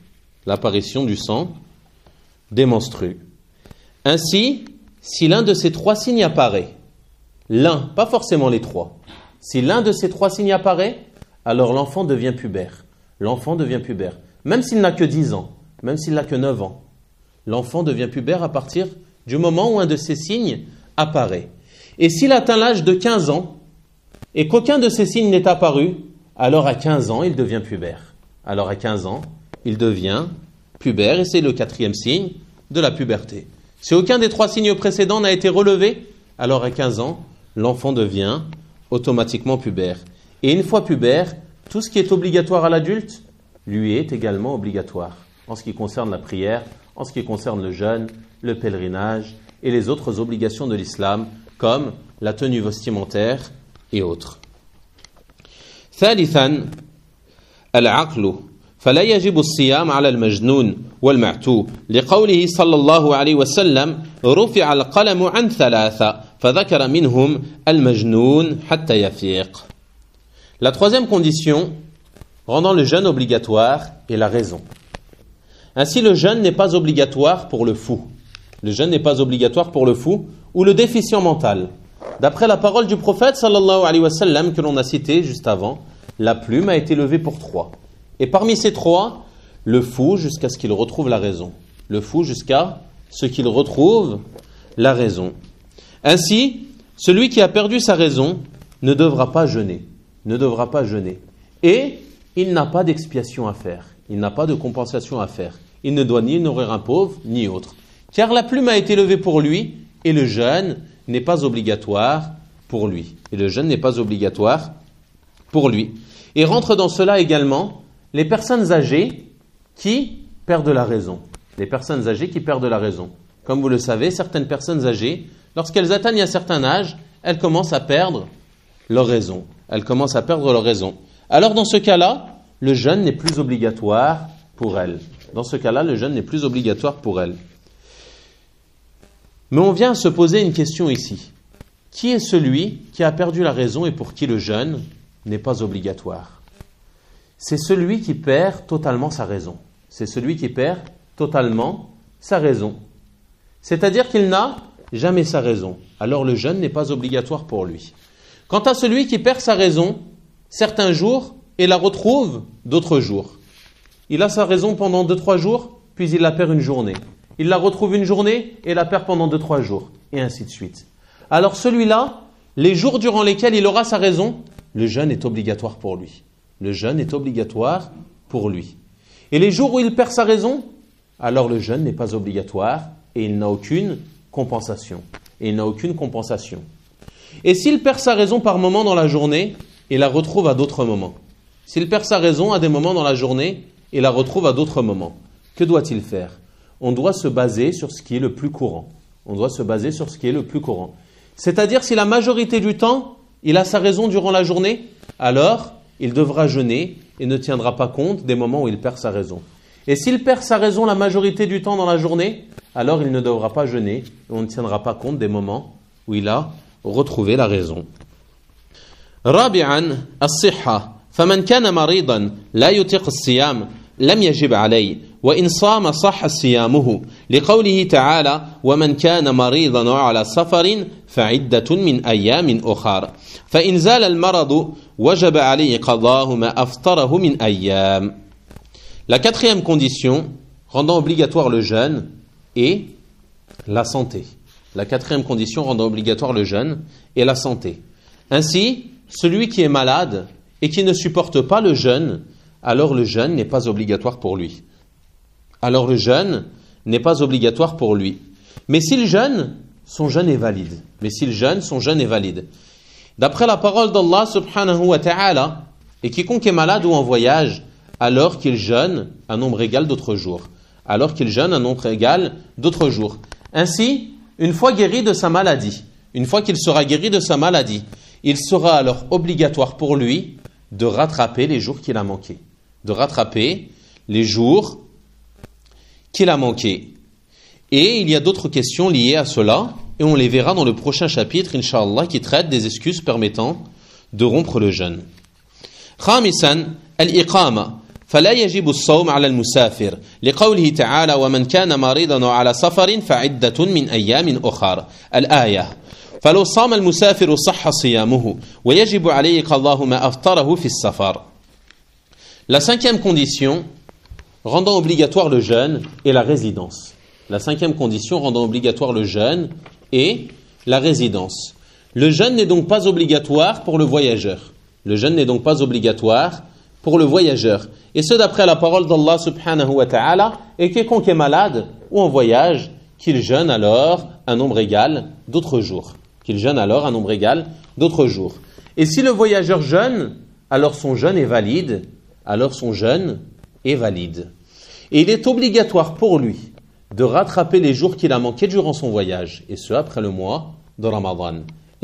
Ainsi, si l'un de ces 3 signes apparaît, pas forcément les 3, si l'un de ces 3 signes apparaît, alors l'enfant devient pubère. Même s'il n'a que 10 ans, même s'il n'a que 9 ans, l'enfant devient pubère à partir du moment où un de ces signes apparaît. Et s'il atteint l'âge de 15 ans, et qu'aucun de ces signes n'est apparu, alors à 15 ans, il devient pubère. Et c'est le 4e signe de la puberté. Si aucun des 3 signes précédents n'a été relevé, alors à 15 ans, l'enfant devient automatiquement pubère. Et une fois pubère, tout ce qui est obligatoire à l'adulte, lui est également obligatoire. En ce qui concerne la prière, en ce qui concerne le jeûne, le pèlerinage et les autres obligations de l'islam, comme la tenue vestimentaire et autres. ثالثا العقل فلا يجب الصيام على المجنون والمعتوه لقوله صلى الله عليه وسلم رفع القلم عن 3 فذكر منهم المجنون حتى يفيق. La troisième condition rendant le jeûne obligatoire est la raison. Ainsi, le jeûne n'est pas obligatoire pour le fou. Ou le déficient mental. D'après la parole du prophète sallallahu alayhi wa sallam que l'on a cité juste avant, la plume a été levée pour 3. Et parmi ces 3, le fou jusqu'à ce qu'il retrouve la raison. Ainsi, celui qui a perdu sa raison ne devra pas jeûner. Et il n'a pas d'expiation à faire. Il n'a pas de compensation à faire. Il ne doit ni nourrir un pauvre, ni autre. Car la plume a été levée pour lui, et le jeûne n'est pas obligatoire pour lui. Et rentre dans cela également les personnes âgées qui perdent la raison. Comme vous le savez, certaines personnes âgées, lorsqu'elles atteignent un certain âge, elles commencent à perdre leur raison. Alors dans ce cas-là, le jeûne n'est plus obligatoire pour elles. Mais on vient se poser une question ici. Qui est celui qui a perdu la raison et pour qui le jeûne n'est pas obligatoire? C'est celui qui perd totalement sa raison. C'est-à-dire qu'il n'a jamais sa raison, alors le jeûne n'est pas obligatoire pour lui. Quant à celui qui perd sa raison certains jours et la retrouve d'autres jours, il a sa raison pendant 2-3 jours, puis il la perd une journée. Il la retrouve une journée et la perd pendant 2-3 jours, et ainsi de suite. Alors celui-là, les jours durant lesquels il aura sa raison, le jeûne est obligatoire pour lui. Le jeûne est obligatoire pour lui. Et les jours où il perd sa raison, alors le jeûne n'est pas obligatoire et il n'a aucune compensation. Et s'il perd sa raison par moment dans la journée, il la retrouve à d'autres moments. S'il perd sa raison à des moments dans la journée, il la retrouve à d'autres moments. Que doit-il faire? On doit se baser sur ce qui est le plus courant. C'est-à-dire, si la majorité du temps, il a sa raison durant la journée, alors il devra jeûner et ne tiendra pas compte des moments où il perd sa raison. Et s'il perd sa raison la majorité du temps dans la journée, alors il ne devra pas jeûner et on ne tiendra pas compte des moments où il a retrouvé la raison. رابعا الصحة فمن كان مريضا لا يطيق الصيام لم يجب عليه وإن صام صح صيامه لقوله تعالى ومن كان مريضا على سفر فعدة من أيام أخر فإن زال المرض وجب عليه قضاء ما أفطره من أيام. La quatrième condition rendant obligatoire le jeûne est la santé. La quatrième condition rendant obligatoire le jeûne est la santé. Ainsi, celui qui est malade et qui ne supporte pas le jeûne, alors le jeûne n'est pas obligatoire pour lui. Mais s'il jeûne, son jeûne est valide. D'après la parole d'Allah subhanahu wa ta'ala, et quiconque est malade ou en voyage, alors qu'il jeûne un nombre égal d'autres jours. Ainsi, une fois guéri de sa maladie, une fois qu'il sera guéri de sa maladie, il sera alors obligatoire pour lui de rattraper les jours qu'il a manqués. Et il y a d'autres questions liées à cela, et on les verra dans le prochain chapitre, Inch'Allah, qui traite des excuses permettant de rompre le jeûne. خامسا الإقامة فلا يجب الصوم على المسافر لقوله تعالى ومن كان مريضا على سفر فعدة من أيام أخر الآية فلو صام المسافر صح صيامه ويجب عليه قضاء ما أفطره في السفر. La cinquième condition rendant obligatoire le jeûne est la résidence. Le jeûne n'est donc pas obligatoire pour le voyageur. Et ce d'après la parole d'Allah subhanahu wa ta'ala, et quiconque est malade ou en voyage, qu'il jeûne alors un nombre égal d'autres jours. Et si le voyageur jeûne, alors son jeûne est valide. Et il est obligatoire pour lui de rattraper les jours qu'il a manqués durant son voyage, et ce après le mois de Ramadan.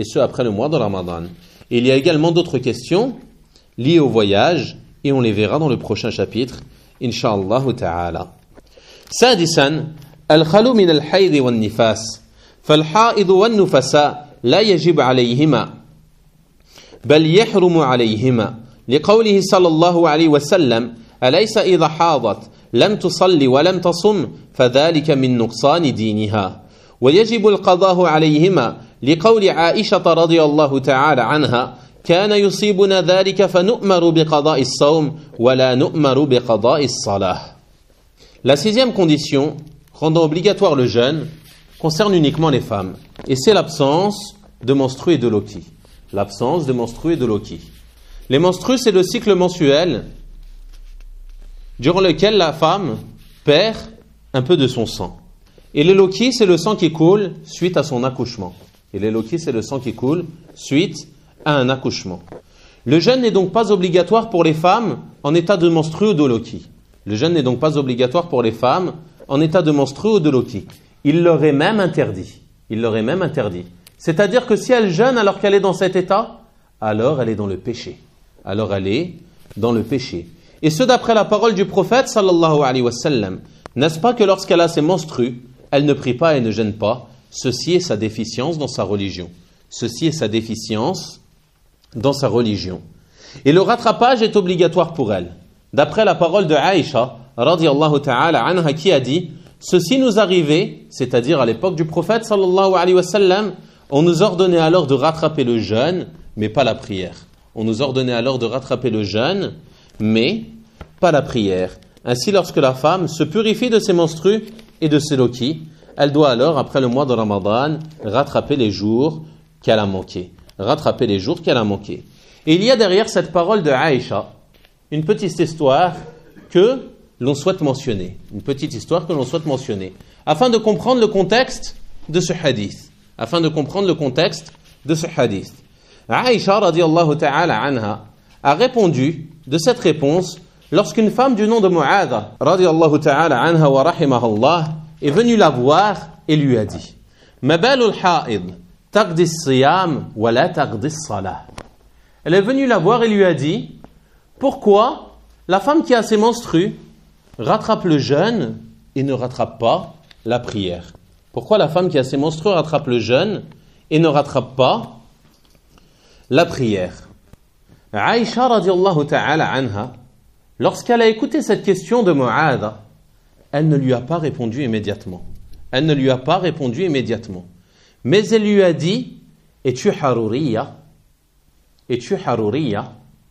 Et il y a également d'autres questions liées au voyage, et on les verra dans le prochain chapitre, Inch'Allah ta'ala. سادسا الخلو من الحيض والنفاس فالحائض والنفساء لا يجب عليهما بل يحرم عليهما لقوله صلى الله عليه وسلم أليس إذا حاضت لم تصلي ولم تصم فذلك من نقصان دينها ويجب القضاء عليهما لقول عائشة رضي الله تعالى عنها كان يصيبنا ذلك فنؤمر بقضاء الصوم ولا نؤمر بقضاء الصلاة. La sixième condition rendant obligatoire le jeûne concerne uniquement les femmes, et c'est l'absence de menstrues et de loquis. Les menstrues, c'est le cycle mensuel durant lequel la femme perd un peu de son sang. Et le loquis, c'est le sang qui coule suite à son accouchement. Le jeûne n'est donc pas obligatoire pour les femmes en état de menstrues ou de loquis. Il leur est même interdit. C'est-à-dire que si elle jeûne alors qu'elle est dans cet état, alors elle est dans le péché. Et ce d'après la parole du prophète sallallahu alayhi wa sallam. N'est-ce pas que lorsqu'elle a ses menstrues, elle ne prie pas et ne jeûne pas? Ceci est sa déficience dans sa religion. Et le rattrapage est obligatoire pour elle. D'après la parole de Aïcha, radiyallahu ta'ala anha, qui a dit: ceci nous arrivait, c'est-à-dire à l'époque du prophète sallallahu alayhi wa sallam, on nous ordonnait alors de rattraper le jeûne, mais pas la prière. On nous ordonnait alors de rattraper le jeûne, mais pas la prière. Ainsi, lorsque la femme se purifie de ses menstrues et de ses loquis, elle doit alors, après le mois de Ramadan, rattraper les jours qu'elle a manqués. Rattraper les jours qu'elle a manqués. Et il y a derrière cette parole de Aïcha, une petite histoire que l'on souhaite mentionner. Une petite histoire que l'on souhaite mentionner. Afin de comprendre le contexte de ce hadith. Afin de comprendre le contexte de ce hadith. Aïcha, radiyallahu ta'ala anha, a répondu de cette réponse lorsqu'une femme du nom de Mu'adha, radiyallahu ta'ala anha wa rahimahallah, est venue la voir et lui a dit Ma balul ha'id taqdi as-siyam wa la taqdi as-salah. Elle est venue la voir et lui a dit pourquoi la femme qui a ses menstrues rattrape le jeûne et ne rattrape pas la prière. Pourquoi la femme qui a ses menstrues rattrape le jeûne et ne rattrape pas la prière. Aïcha radiallahu ta'ala anha, lorsqu'elle a écouté cette question de Mu'adha, elle ne lui a pas répondu immédiatement. Elle ne lui a pas répondu immédiatement. Mais elle lui a dit Es-tu Haruriya? Es-tu Haruriya?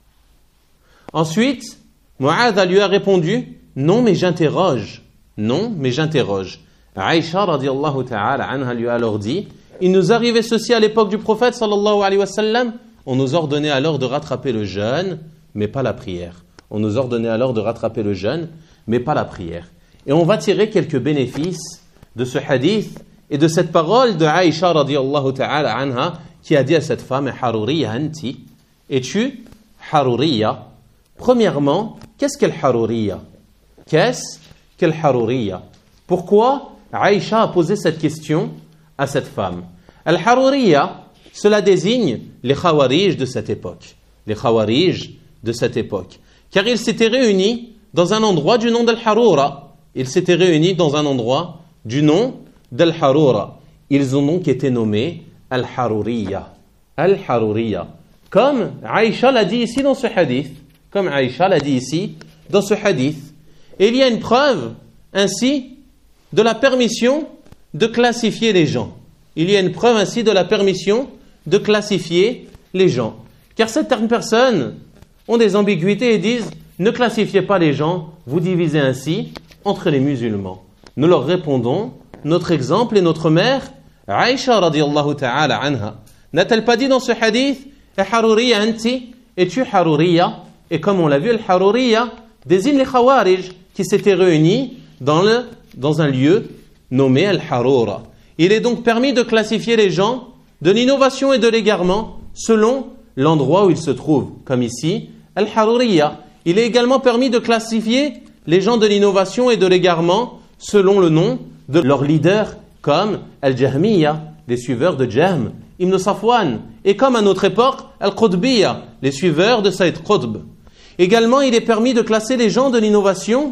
Ensuite, Mu'adha lui a répondu Non, mais j'interroge. Non, mais j'interroge. Aïcha radiallahu ta'ala anha lui a alors dit Il nous arrivait ceci à l'époque du prophète sallallahu alayhi wa sallam. On nous ordonnait alors de rattraper le jeûne, mais pas la prière. On nous ordonnait alors de rattraper le jeûne, mais pas la prière. Et on va tirer quelques bénéfices de ce hadith et de cette parole de Aïcha radiallahu ta'ala anha qui a dit à cette femme Haruriya anti. Es-tu Haruriya? Premièrement, qu'est-ce qu'elle Haruriya? Qu'est-ce qu'elle Haruriya? Pourquoi Aïcha a posé cette question à cette femme? Al-Haruriya, cela désigne les Khawarij de cette époque. Les Khawarij de cette époque. Car ils s'étaient réunis dans un endroit du nom d'Al-Harura. Ils s'étaient réunis dans un endroit du nom d'Al-Harura. Ils ont donc été nommés Al-Haruriya. Al-Haruriya. Comme Aïcha l'a dit ici dans ce hadith. Comme Aïcha l'a dit ici dans ce hadith. Et il y a une preuve ainsi de la permission de classifier les gens. Il y a une preuve ainsi de la permission de classifier les gens. Car certaines personnes ont des ambiguïtés et disent ne classifiez pas les gens, vous divisez ainsi entre les musulmans. Nous leur répondons, notre exemple est notre mère, Aïcha radiallahu ta'ala anha. N'a-t-elle pas dit dans ce hadith Haruriya anti, es-tu Haruriya? Et comme on l'a vu, Al-Haruriya désigne les Khawarij qui s'étaient réunis dans un lieu nommé Al-Harura. Il est donc permis de classifier les gens de l'innovation et de l'égarement selon l'endroit où ils se trouvent, comme ici, Al-Haruriya. Il est également permis de classifier les gens de l'innovation et de l'égarement selon le nom de leur leader, comme Al-Jahmiya, les suiveurs de Jahm, Ibn Safwan, et comme à notre époque, Al-Qutbiyya, les suiveurs de Saïd Qutb. Également, il est permis de classer les gens de l'innovation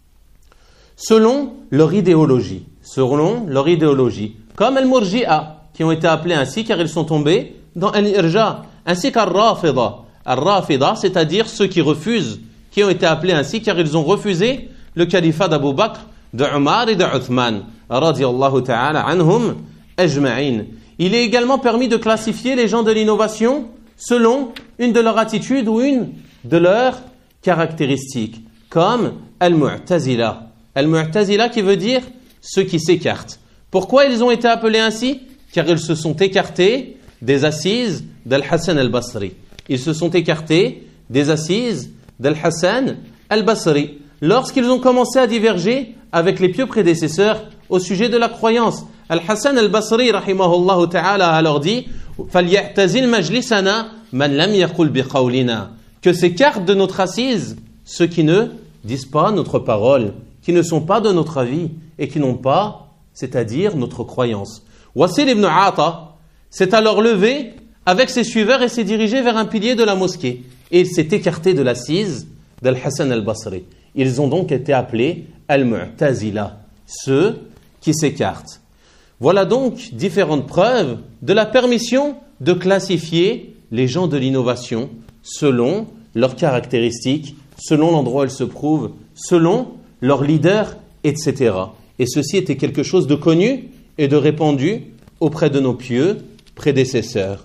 selon leur idéologie. Selon leur idéologie. Comme Al-Murji'a, qui ont été appelés ainsi car ils sont tombés dans Al-Irja, ainsi qu'Al-Rafida. Al-Rafida, c'est-à-dire ceux qui refusent, qui ont été appelés ainsi car ils ont refusé le califat d'Abu Bakr, de Omar et de Uthman, radiyallahu ta'ala anhum ajma'in. Il est également permis de classifier les gens de l'innovation selon une de leurs attitudes ou une de leurs caractéristiques, comme Al-Mu'tazila. Al-Mu'tazila qui veut dire ceux qui s'écartent. Pourquoi ils ont été appelés ainsi? Car ils se sont écartés des assises d'Al-Hassan al-Basri. Ils se sont écartés des assises d'Al-Hassan al-Basri lorsqu'ils ont commencé à diverger avec les pieux prédécesseurs au sujet de la croyance. Al-Hassan al-Basri, rahimahullah ta'ala, a alors dit فَلْيَعْتَزِلْ مَجْلِسَنَا مَنْ لَمْ يَقُلْ بِقَوْلِنَا. Que s'écartent de notre assise ceux qui ne disent pas notre parole, qui ne sont pas de notre avis et qui n'ont pas, c'est-à-dire notre croyance. Wasil ibn Ata s'est alors levé avec ses suiveurs et s'est dirigé vers un pilier de la mosquée. Et il s'est écarté de l'assise d'Al-Hassan al-Basri. Ils ont donc été appelés Al-Mu'tazila, ceux qui s'écartent. Voilà donc différentes preuves de la permission de classifier les gens de l'innovation selon leurs caractéristiques, selon l'endroit où ils se trouvent, selon leur leader, etc. Et ceci était quelque chose de connu et de répandu auprès de nos pieux prédécesseurs.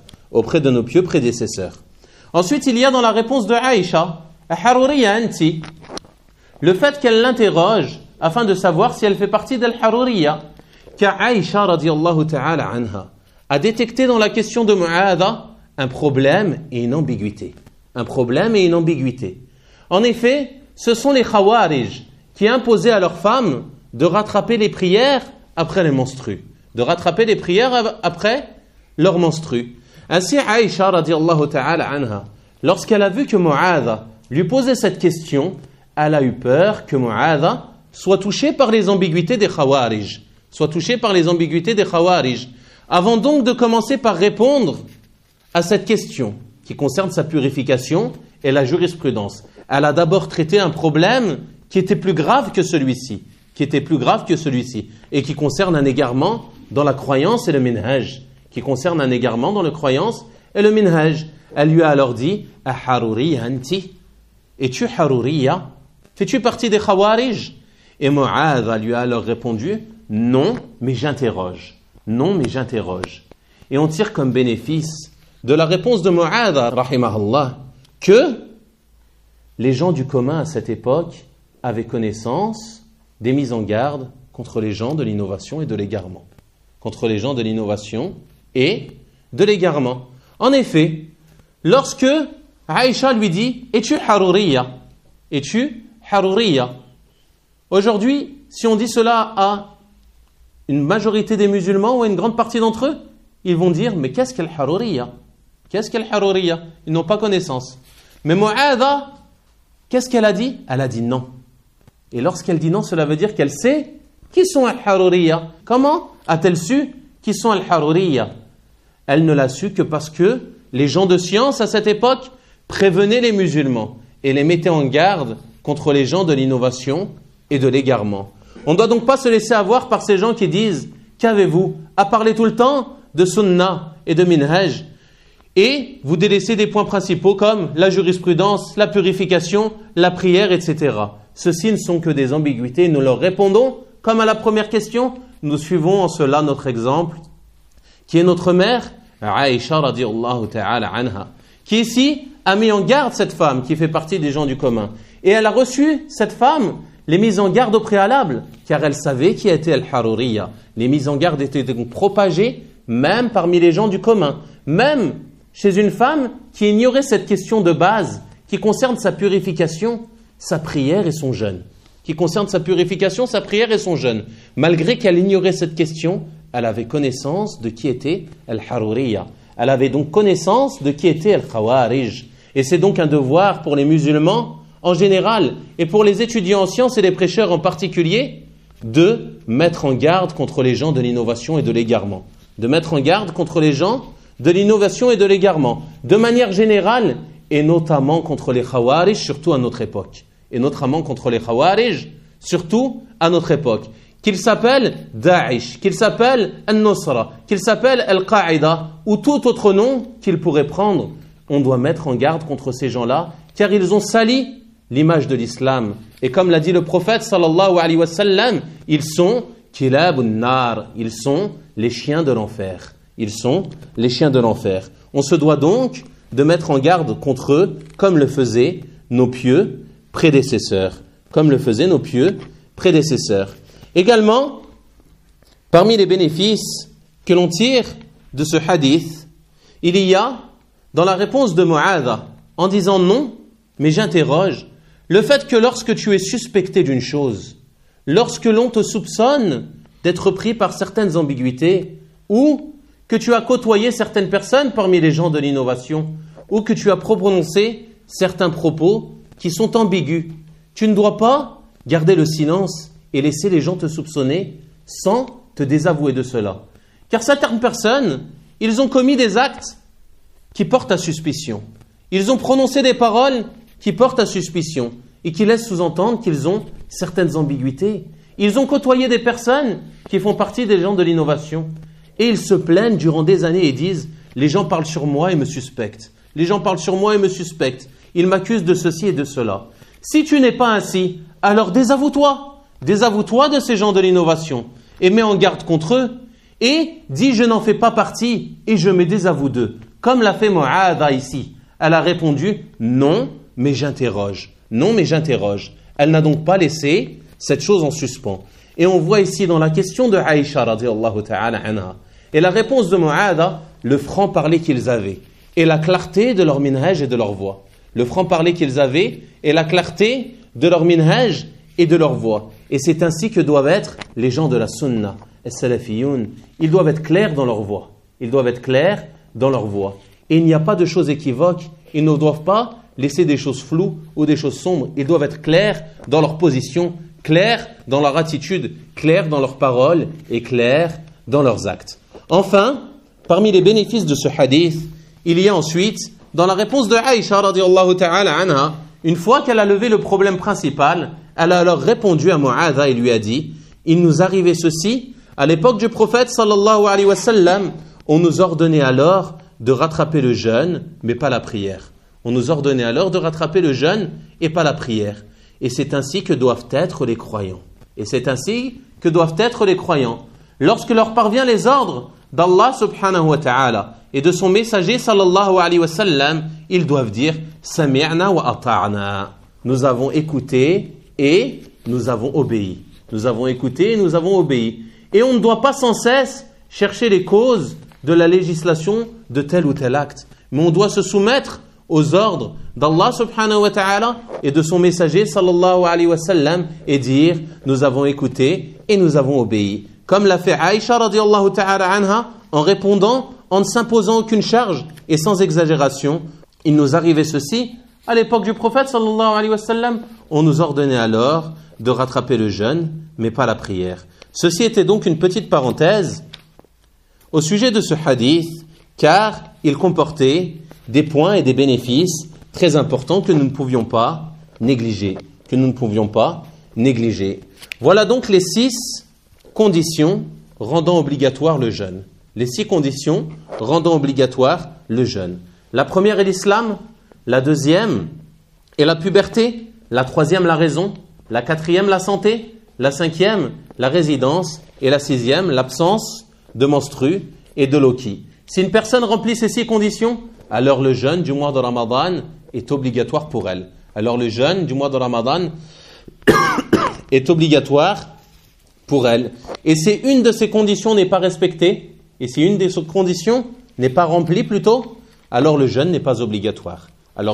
Ensuite, il y a dans la réponse de Aïcha, Haruriya anti, le fait qu'elle l'interroge afin de savoir si elle fait partie d'Al-Haruriya. Car Aïcha radiyallahu ta'ala anha a détecté dans la question de Mu'adha un problème et une ambiguïté. En effet, ce sont les Khawarij qui imposaient à leurs femmes de rattraper les prières après les menstrues. Ainsi, Aïcha radiyallahu ta'ala anha, lorsqu'elle a vu que Mu'adha lui posait cette question, elle a eu peur que Mu'adha soit touché par les ambiguïtés des Khawarij. Avant donc de commencer par répondre à cette question qui concerne sa purification et la jurisprudence, elle a d'abord traité un problème qui était plus grave que celui-ci, et qui concerne un égarement dans la croyance et le minhaj. Elle lui a alors dit, Haruriya anti, es-tu Haruriya? Fais-tu partie des Khawarij? Et Mu'adha lui a alors répondu, non, mais j'interroge. Et on tire comme bénéfice de la réponse de Mu'adha, rahimahullah, que les gens du commun à cette époque avaient connaissance des mises en garde contre les gens de l'innovation et de l'égarement. En effet, lorsque Aïcha lui dit, es-tu Haruriya? Aujourd'hui, si on dit cela à une majorité des musulmans ou à une grande partie d'entre eux, ils vont dire, mais qu'est-ce qu'elle Haruriya? Ils n'ont pas connaissance. Mais Mu'adha, qu'est-ce qu'elle a dit? Elle a dit non. Et lorsqu'elle dit non, cela veut dire qu'elle sait qui sont Al-Haruriya. Comment a-t-elle su qui sont Al-Haruriya? Elle ne l'a su que parce que les gens de science à cette époque prévenaient les musulmans et les mettaient en garde contre les gens de l'innovation et de l'égarement. On ne doit donc pas se laisser avoir par ces gens qui disent « Qu'avez-vous à parler tout le temps de sunnah et de minhaj ?» et vous délaissez des points principaux comme la jurisprudence, la purification, la prière, etc. Ceux-ci ne sont que des ambiguïtés. Nous leur répondons comme à la première question. Nous suivons en cela notre exemple, qui est notre mère, Aïcha radiyallahu ta'ala anha, qui ici a mis en garde cette femme qui fait partie des gens du commun. Et elle a reçu, cette femme, les mises en garde au préalable, car elle savait qui était Al-Haruriya. Les mises en garde étaient donc propagées même parmi les gens du commun, même chez une femme qui ignorait cette question de base qui concerne sa purification, sa prière et son jeûne. Malgré qu'elle ignorait cette question, elle avait connaissance de qui était Al-Haruriya. Elle avait donc connaissance de qui était Al-Khawarij. Et c'est donc un devoir pour les musulmans en général et pour les étudiants en sciences et les prêcheurs en particulier de mettre en garde contre les gens de l'innovation et de l'égarement. De manière générale et notamment contre les Khawarij, surtout à notre époque. Qu'ils s'appellent Daesh, qu'ils s'appellent Al-Nusra, qu'ils s'appellent Al-Qaïda ou tout autre nom qu'ils pourraient prendre. On doit mettre en garde contre ces gens-là car ils ont sali l'image de l'islam. Et comme l'a dit le prophète sallallahu alayhi wa sallam, ils sont kilabun nar, ils sont les chiens de l'enfer. On se doit donc de mettre en garde contre eux comme le faisaient nos pieux prédécesseurs. Également, parmi les bénéfices que l'on tire de ce hadith, il y a dans la réponse de Mu'adha en disant non, mais j'interroge, le fait que lorsque tu es suspecté d'une chose, lorsque l'on te soupçonne d'être pris par certaines ambiguïtés, ou que tu as côtoyé certaines personnes parmi les gens de l'innovation, ou que tu as prononcé certains propos qui sont ambigus, tu ne dois pas garder le silence et laisser les gens te soupçonner sans te désavouer de cela. Car certaines personnes, ils ont commis des actes qui portent à suspicion. Ils ont prononcé des paroles qui portent à suspicion et qui laissent sous-entendre qu'ils ont certaines ambiguïtés. Ils ont côtoyé des personnes qui font partie des gens de l'innovation. Et ils se plaignent durant des années et disent « Les gens parlent sur moi et me suspectent. Ils m'accusent de ceci et de cela. » Si tu n'es pas ainsi, alors désavoue-toi. désavoue-toi de ces gens de l'innovation et mets en garde contre eux et dis je n'en fais pas partie et je me désavoue d'eux. Comme l'a fait Mu'adha ici. Elle a répondu non, mais j'interroge. Non, mais j'interroge. Elle n'a donc pas laissé cette chose en suspens. Et on voit ici dans la question de Aïcha radiyallahu ta'ala anha et la réponse de Mu'adha, le franc-parler qu'ils avaient et la clarté de leur minhaj et de leur voix. Le franc-parler qu'ils avaient et la clarté de leur minhaj et de leur voix. Et c'est ainsi que doivent être les gens de la sunna, les salafiyoun. Ils doivent être clairs dans leur voix. Ils doivent être clairs dans leur voix. Et il n'y a pas de choses équivoques. Ils ne doivent pas laisser des choses floues ou des choses sombres. Ils doivent être clairs dans leur position, clairs dans leur attitude, clairs dans leurs paroles et clairs dans leurs actes. Enfin, parmi les bénéfices de ce hadith, il y a ensuite, dans la réponse de Aïcha radiyallahu ta'ala anha, une fois qu'elle a levé le problème principal, elle a alors répondu à Mu'adha et lui a dit « Il nous arrivait ceci, à l'époque du prophète sallallahu alayhi wa sallam, on nous ordonnait alors de rattraper le jeûne, mais pas la prière. On nous ordonnait alors de rattraper le jeûne et pas la prière. Et c'est ainsi que doivent être les croyants. Et c'est ainsi que doivent être les croyants. Lorsque leur parvient les ordres d'Allah subhanahu wa ta'ala et de son messager sallallahu alayhi wa sallam, ils doivent dire « Sami'na wa ata'na » Nous avons écouté et nous avons obéi. Nous avons écouté et nous avons obéi. Et on ne doit pas sans cesse chercher les causes de la législation de tel ou tel acte. Mais on doit se soumettre aux ordres d'Allah subhanahu wa ta'ala et de son messager sallallahu alayhi wa sallam et dire « Nous avons écouté et nous avons obéi ». Comme l'a fait Aïcha radiyallahu ta'ala anha en répondant, en ne s'imposant aucune charge et sans exagération. Il nous arrivait ceci, à l'époque du prophète sallallahu alayhi wa sallam, on nous ordonnait alors de rattraper le jeûne, mais pas la prière. Ceci était donc une petite parenthèse au sujet de ce hadith, car il comportait des points et des bénéfices très importants que nous ne pouvions pas négliger. Voilà donc les 6 conditions rendant obligatoire le jeûne. Les 6 conditions rendant obligatoire le jeûne. La première est l'islam, la deuxième est la puberté, la troisième la raison, la quatrième la santé, la cinquième la résidence et la sixième l'absence de menstrues et de loki. Si une personne remplit ces 6 conditions, alors le jeûne du mois de Ramadan est obligatoire pour elle. Alors le jeûne du mois de Ramadan est obligatoire pour elle. Et si une de ces conditions n'est pas respectée, et si une de ces conditions n'est pas remplie plutôt, alors le jeûne n'est pas obligatoire.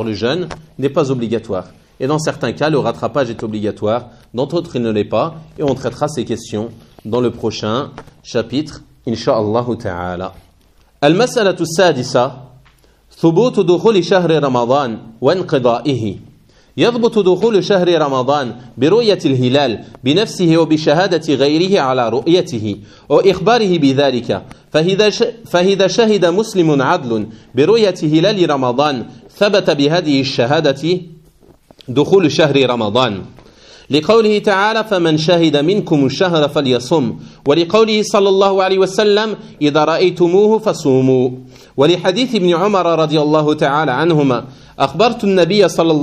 Et dans certains cas, le rattrapage est obligatoire, dans d'autres il ne l'est pas, et on traitera ces questions dans le prochain chapitre, Inch'Allah ta'ala. Al-mas'alatu as-sadisa, ثبوت دخول شهر رمضان وانقضائه. يضبط دخول شهر رمضان برؤية الهلال بنفسه وبشهادة غيره على رؤيته وإخباره بذلك فإذا شهد مسلم عدل برؤية هلال رمضان ثبت بهذه الشهادة دخول شهر رمضان لقوله تعالى فمن شهد منكم الشهر فليصم ولقوله صلى الله عليه وسلم إذا رأيتموه فصوموا ولحديث ابن عمر رضي الله تعالى عنهما أخبرت النبي صلى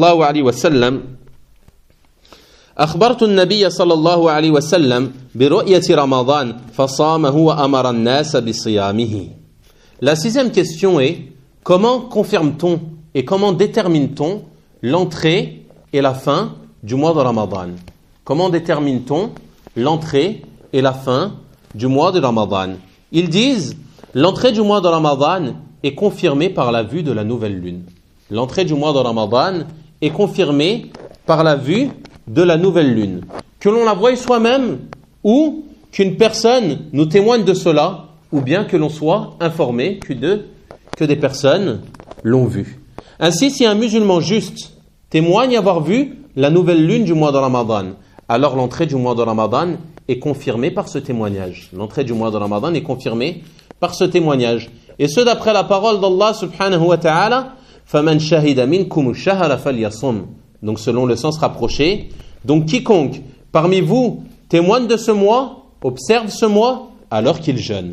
الله عليه وسلم برؤية رمضان فصامه وأمر الناس بصيامه. La 6e question est comment confirme-t-on et comment détermine-t-on l'entrée et la fin du mois de Ramadan? Comment détermine-t-on l'entrée et la fin du mois de Ramadan? Ils disent l'entrée du mois de Ramadan est confirmée par la vue de la nouvelle lune. L'entrée du mois de Ramadan est confirmée par la vue de la nouvelle lune. Que l'on la voie soi-même ou qu'une personne nous témoigne de cela, ou bien que l'on soit informé que des personnes l'ont vue. Ainsi, si un musulman juste témoigne avoir vu la nouvelle lune du mois de Ramadan, alors l'entrée du mois de Ramadan est confirmée par ce témoignage. L'entrée du mois de Ramadan est confirmée par ce témoignage. Et ce d'après la parole d'Allah subhanahu wa ta'ala, فَمَنْ شَهِدَ مِنْكُمُ الشَّهَرَ فَلْيَصُمْ. Donc selon le sens rapproché, donc quiconque parmi vous témoigne de ce mois, observe ce mois, alors qu'il jeûne.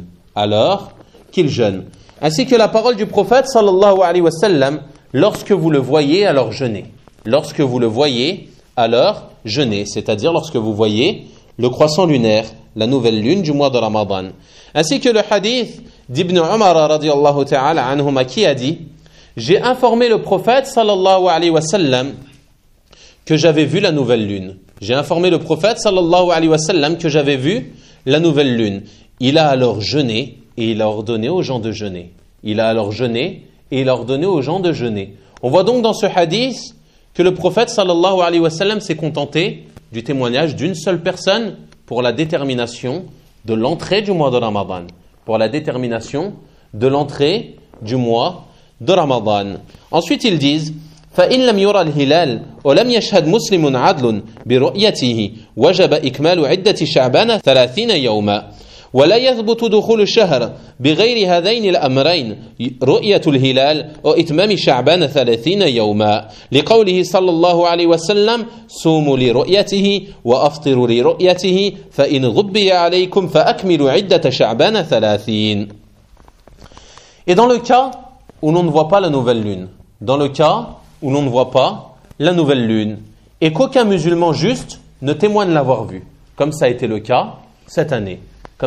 Ainsi que la parole du prophète sallallahu alayhi wa sallam, lorsque vous le voyez, alors jeûnez. Lorsque vous le voyez, alors jeûnez, c'est-à-dire lorsque vous voyez le croissant lunaire, la nouvelle lune du mois de Ramadan. Ainsi que le hadith d'Ibn Umar radiyallahu ta'ala anhuma qui a dit « J'ai informé le prophète sallallahu alayhi wa sallam que j'avais vu la nouvelle lune. J'ai informé le prophète sallallahu alayhi wa sallam que j'avais vu la nouvelle lune. Il a alors jeûné et il a ordonné aux gens de jeûner. Il a alors jeûné et il a ordonné aux gens de jeûner. » On voit donc dans ce hadith que le prophète sallallahu alayhi wa sallam s'est contenté du témoignage d'une seule personne pour la détermination de l'entrée du mois de Ramadan. Pour la détermination de l'entrée du mois de Ramadan. Ensuite, ils disent فإن لم يرى الهلال ولم يشهد مسلم عدل برؤيته وجب إكمال عدة شعبان 30 يوما ولا يثبت دخول الشهر بغير هذين الأمرين رؤية الهلال وإتمام شعبان 30 يوما لقوله صلى الله عليه وسلم صوموا لرؤيته وأفطروا لرؤيته فإن غبي عليكم فأكملوا عدة شعبان 30. Et dans le cas où l'on ne voit pas la nouvelle lune, dans le cas où l'on ne voit pas la nouvelle lune, et qu'aucun musulman juste ne témoigne l'avoir vue, comme ça a été le cas cette année.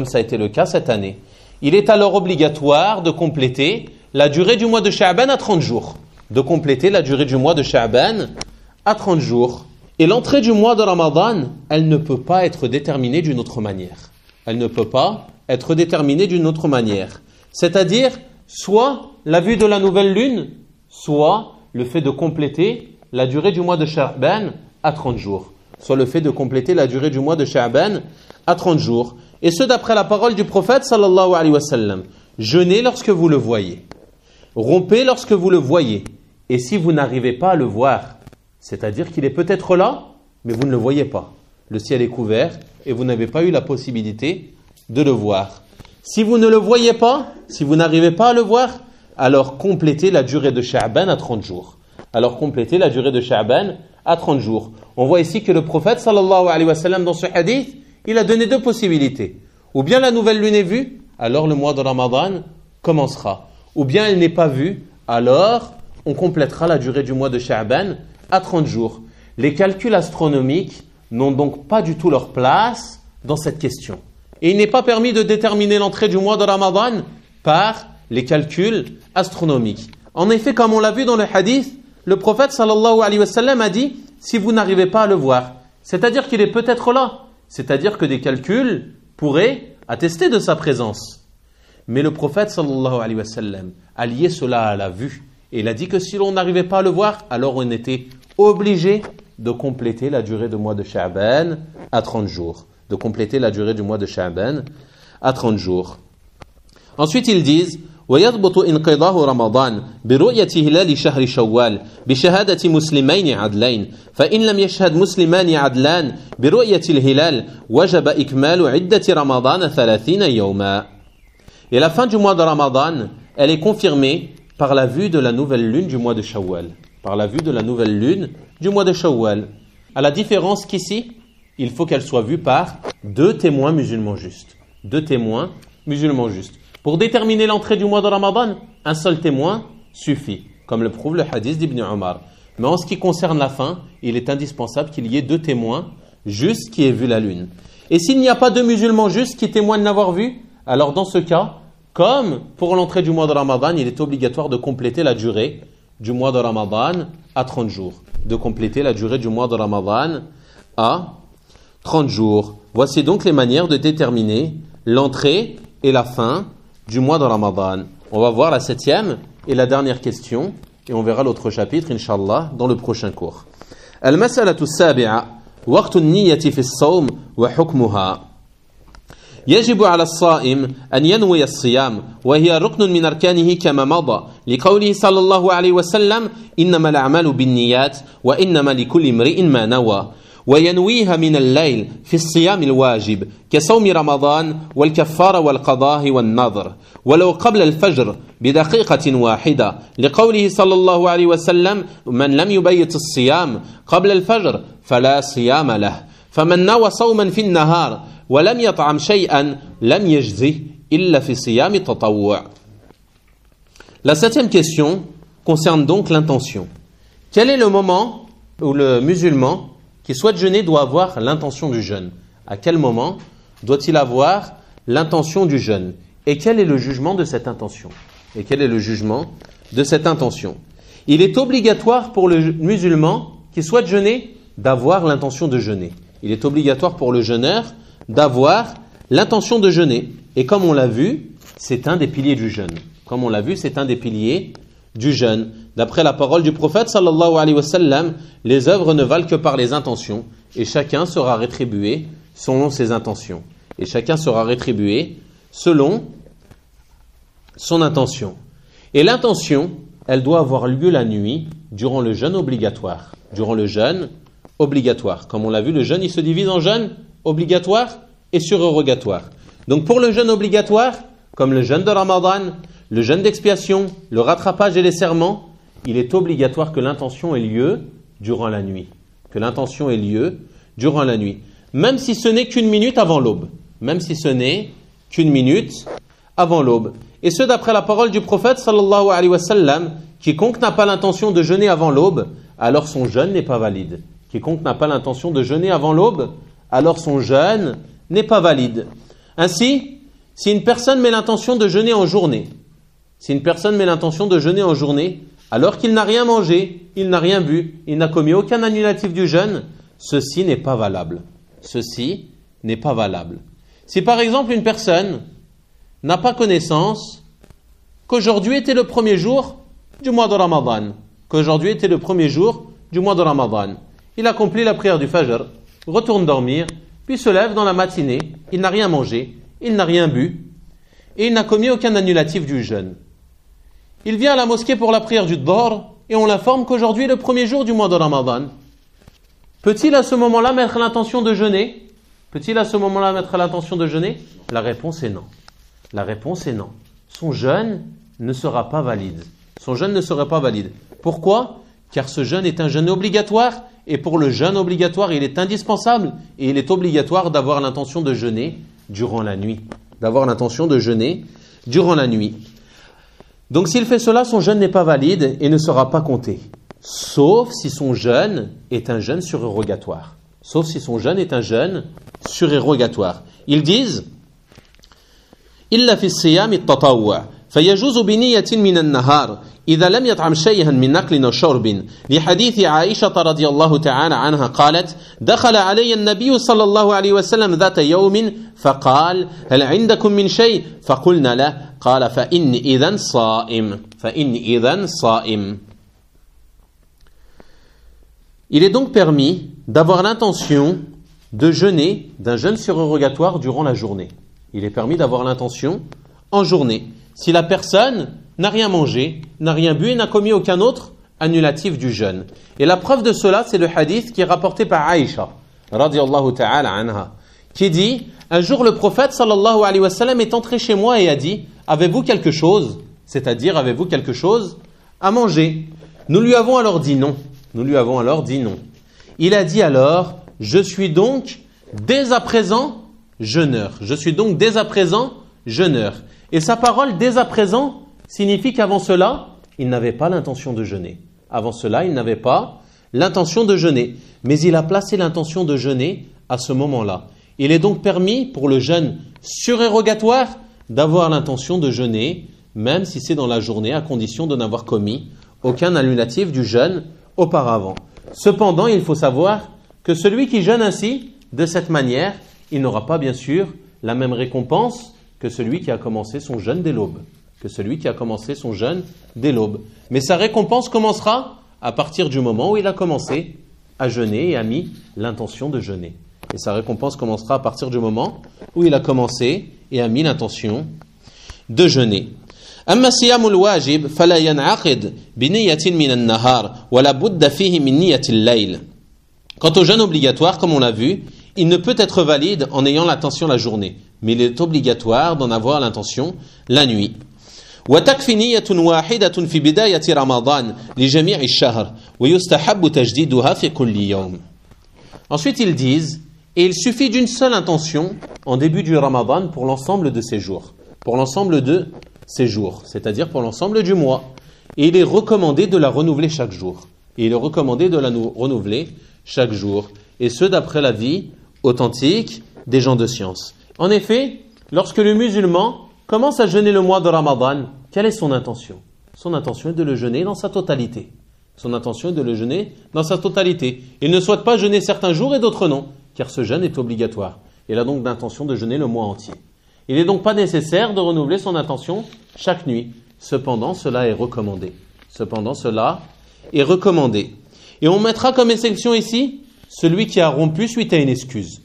Il est alors obligatoire de compléter la durée du mois de Sha'ban à 30 jours. Et l'entrée du mois de Ramadan, elle ne peut pas être déterminée d'une autre manière. C'est-à-dire, soit la vue de la nouvelle lune, soit le fait de compléter la durée du mois de Sha'ban à 30 jours. Et ce d'après la parole du prophète sallallahu alayhi wa sallam. Jeûnez lorsque vous le voyez. Rompez lorsque vous le voyez. Et si vous n'arrivez pas à le voir, c'est-à-dire qu'il est peut-être là, mais vous ne le voyez pas. Le ciel est couvert et vous n'avez pas eu la possibilité de le voir. Si vous ne le voyez pas, si vous n'arrivez pas à le voir, alors complétez la durée de Sha'ban à 30 jours. On voit ici que le prophète sallallahu alayhi wa sallam dans ce hadith, il a donné deux possibilités. Ou bien la nouvelle lune est vue, alors le mois de Ramadan commencera. Ou bien elle n'est pas vue, alors on complétera la durée du mois de Sha'ban à 30 jours. Les calculs astronomiques n'ont donc pas du tout leur place dans cette question. Et il n'est pas permis de déterminer l'entrée du mois de Ramadan par les calculs astronomiques. En effet, comme on l'a vu dans le hadith, le prophète sallallahu alayhi wa sallam a dit « Si vous n'arrivez pas à le voir », c'est-à-dire qu'il est peut-être là. C'est-à-dire que des calculs pourraient attester de sa présence. Mais le prophète sallallahu alayhi wa sallam a lié cela à la vue. Et il a dit que si l'on n'arrivait pas à le voir, alors on était obligé de compléter la durée du mois de Sha'ban à 30 jours. Ensuite, ils disent ويضبط انقضاء رمضان برؤية هلال شهر شوال بشهادة مسلمين عدلين فإن لم يشهد مسلمان عدلان برؤية الهلال وجب إكمال عدة رمضان 30 يوما. Et la fin du mois de Ramadan, elle est confirmée par la vue de la nouvelle lune du mois de Shawwal. À la différence qu'ici, il faut qu'elle soit vue par deux témoins musulmans justes. Pour déterminer l'entrée du mois de Ramadan, un seul témoin suffit, comme le prouve le hadith d'Ibn Umar. Mais en ce qui concerne la fin, il est indispensable qu'il y ait deux témoins justes qui aient vu la lune. Et s'il n'y a pas deux musulmans justes qui témoignent l'avoir vu, alors dans ce cas, comme pour l'entrée du mois de Ramadan, il est obligatoire de compléter la durée du mois de Ramadan à 30 jours. Voici donc les manières de déterminer l'entrée et la fin du mois de Ramadan. On va voir la 7e et la dernière question et on verra l'autre chapitre, Inch'Allah, dans le prochain cours. Al-mas'alatu as-sabi'a waqtu an-niyyati fi as-sawm wa hukmuha. يجب على الصائم أن ينوي الصيام وهي ركن من أركانه كما مضى لقوله صلى الله عليه وسلم إنما الأعمال بالنيات وإنما لكل امرئ ما نوى وينويها من الليل في الصيام الواجب كصوم رمضان والكفارة والقضاء والنظر ولو قبل الفجر بدقيقة واحدة لقوله صلى الله عليه وسلم من لم يبيت الصيام قبل الفجر فلا صيام له فمن نوى صوما في النهار ولم يطعم شيئا لم يجزه إلا في صيام التطوع. La 7e question concerne donc l'intention. Quel est le moment où le musulman qui souhaite jeûner doit avoir l'intention du jeûne. À quel moment doit-il avoir l'intention du jeûne? Et quel est le jugement de cette intention? Et quel est le jugement de cette intention? Il est obligatoire pour le musulman qui souhaite jeûner d'avoir l'intention de jeûner. Il est obligatoire pour le jeûneur d'avoir l'intention de jeûner. Et comme on l'a vu, c'est un des piliers du jeûne. Comme on l'a vu, c'est un des piliers du jeûne. D'après la parole du prophète sallallahu alayhi wa sallam, les œuvres ne valent que par les intentions et chacun sera rétribué selon ses intentions. Et chacun sera rétribué selon son intention. Et l'intention, elle doit avoir lieu la nuit durant le jeûne obligatoire. Durant le jeûne obligatoire. Comme on l'a vu, le jeûne, il se divise en jeûne obligatoire et surérogatoire. Donc pour le jeûne obligatoire, comme le jeûne de Ramadan, le jeûne d'expiation, le rattrapage et les serments, il est obligatoire que l'intention ait lieu durant la nuit. Que l'intention ait lieu durant la nuit. Même si ce n'est qu'une minute avant l'aube. Même si ce n'est qu'une minute avant l'aube. Et ce d'après la parole du prophète sallallahu alayhi wa sallam, quiconque n'a pas l'intention de jeûner avant l'aube, alors son jeûne n'est pas valide. Quiconque n'a pas l'intention de jeûner avant l'aube, alors son jeûne n'est pas valide. Ainsi, si une personne met l'intention de jeûner en journée, alors qu'il n'a rien mangé, il n'a rien bu, il n'a commis aucun annulatif du jeûne, ceci n'est pas valable. Ceci n'est pas valable. Si par exemple une personne n'a pas connaissance qu'aujourd'hui était le premier jour du mois de Ramadan, il accomplit la prière du Fajr, retourne dormir, puis se lève dans la matinée, il n'a rien mangé, il n'a rien bu, et il n'a commis aucun annulatif du jeûne. Il vient à la mosquée pour la prière du Dhuhr, et on l'informe qu'aujourd'hui est le premier jour du mois de Ramadan. Peut-il à ce moment-là mettre l'intention de jeûner? La réponse est non. Son jeûne ne sera pas valide. Pourquoi? Car ce jeûne est un jeûne obligatoire, et pour le jeûne obligatoire, il est indispensable, et il est obligatoire d'avoir l'intention de jeûner durant la nuit. Donc s'il fait cela, son jeûne n'est pas valide et ne sera pas compté. Sauf si son jeûne est un jeûne surérogatoire. Ils disent إلا في الصيام التطوع فيجوز بنية من النهار إذا لم يطعم شيئا من أكل أو شرب لحديث عائشة رضي الله تعالى عنها قالت دخل علي النبي صلى الله عليه وسلم ذات يوم فقال هل عندكم من شيء فقلنا له قال فإني إذن صائم. Il est donc permis d'avoir l'intention de jeûner d'un jeûne surérogatoire durant la journée. Il est permis d'avoir l'intention en journée. Si la personne n'a rien mangé, n'a rien bu et n'a commis aucun autre annulatif du jeûne. Et la preuve de cela, c'est le hadith qui est rapporté par Aïcha, radiyallahu ta'ala anha, qui dit, un jour le prophète sallallahu alayhi wa sallam est entré chez moi et a dit, avez-vous quelque chose? C'est-à-dire, avez-vous quelque chose à manger? Nous lui avons alors dit non. Il a dit alors, je suis donc dès à présent jeûneur. Et sa parole dès à présent signifie qu'avant cela, il n'avait pas l'intention de jeûner. Mais il a placé l'intention de jeûner à ce moment-là. Il est donc permis pour le jeûne surérogatoire d'avoir l'intention de jeûner, même si c'est dans la journée, à condition de n'avoir commis aucun annulatif du jeûne auparavant. Cependant, il faut savoir que celui qui jeûne ainsi, de cette manière, il n'aura pas bien sûr la même récompense que celui qui a commencé son jeûne dès l'aube. Mais sa récompense commencera à partir du moment où il a commencé à jeûner et a mis l'intention de jeûner. أما صيام الواجب فلا ينعقد بنية من النهار ولا بد فيه من نية الليل. Quant au jeûne obligatoire, comme on l'a vu, il ne peut être valide en ayant l'intention la journée, mais il est obligatoire d'en avoir l'intention la nuit. وتكفي نية واحدة في بداية رمضان لجميع الشهر ويستحب تجديدها في كل يوم. Ensuite ils disent, et il suffit d'une seule intention en début du Ramadan pour l'ensemble de ces jours. C'est-à-dire pour l'ensemble du mois. Et il est recommandé de la renouveler chaque jour. et ce d'après l'avis authentique des gens de science. En effet, lorsque le musulman commence à jeûner le mois de Ramadan, quelle est son intention? Son intention est de le jeûner dans sa totalité. Son intention est de le jeûner dans sa totalité. Il ne souhaite pas jeûner certains jours et d'autres non, car ce jeûne est obligatoire. Il a donc l'intention de jeûner le mois entier. Il n'est donc pas nécessaire de renouveler son intention chaque nuit. Cependant, cela est recommandé. Et on mettra comme exception ici celui qui a rompu suite à une excuse.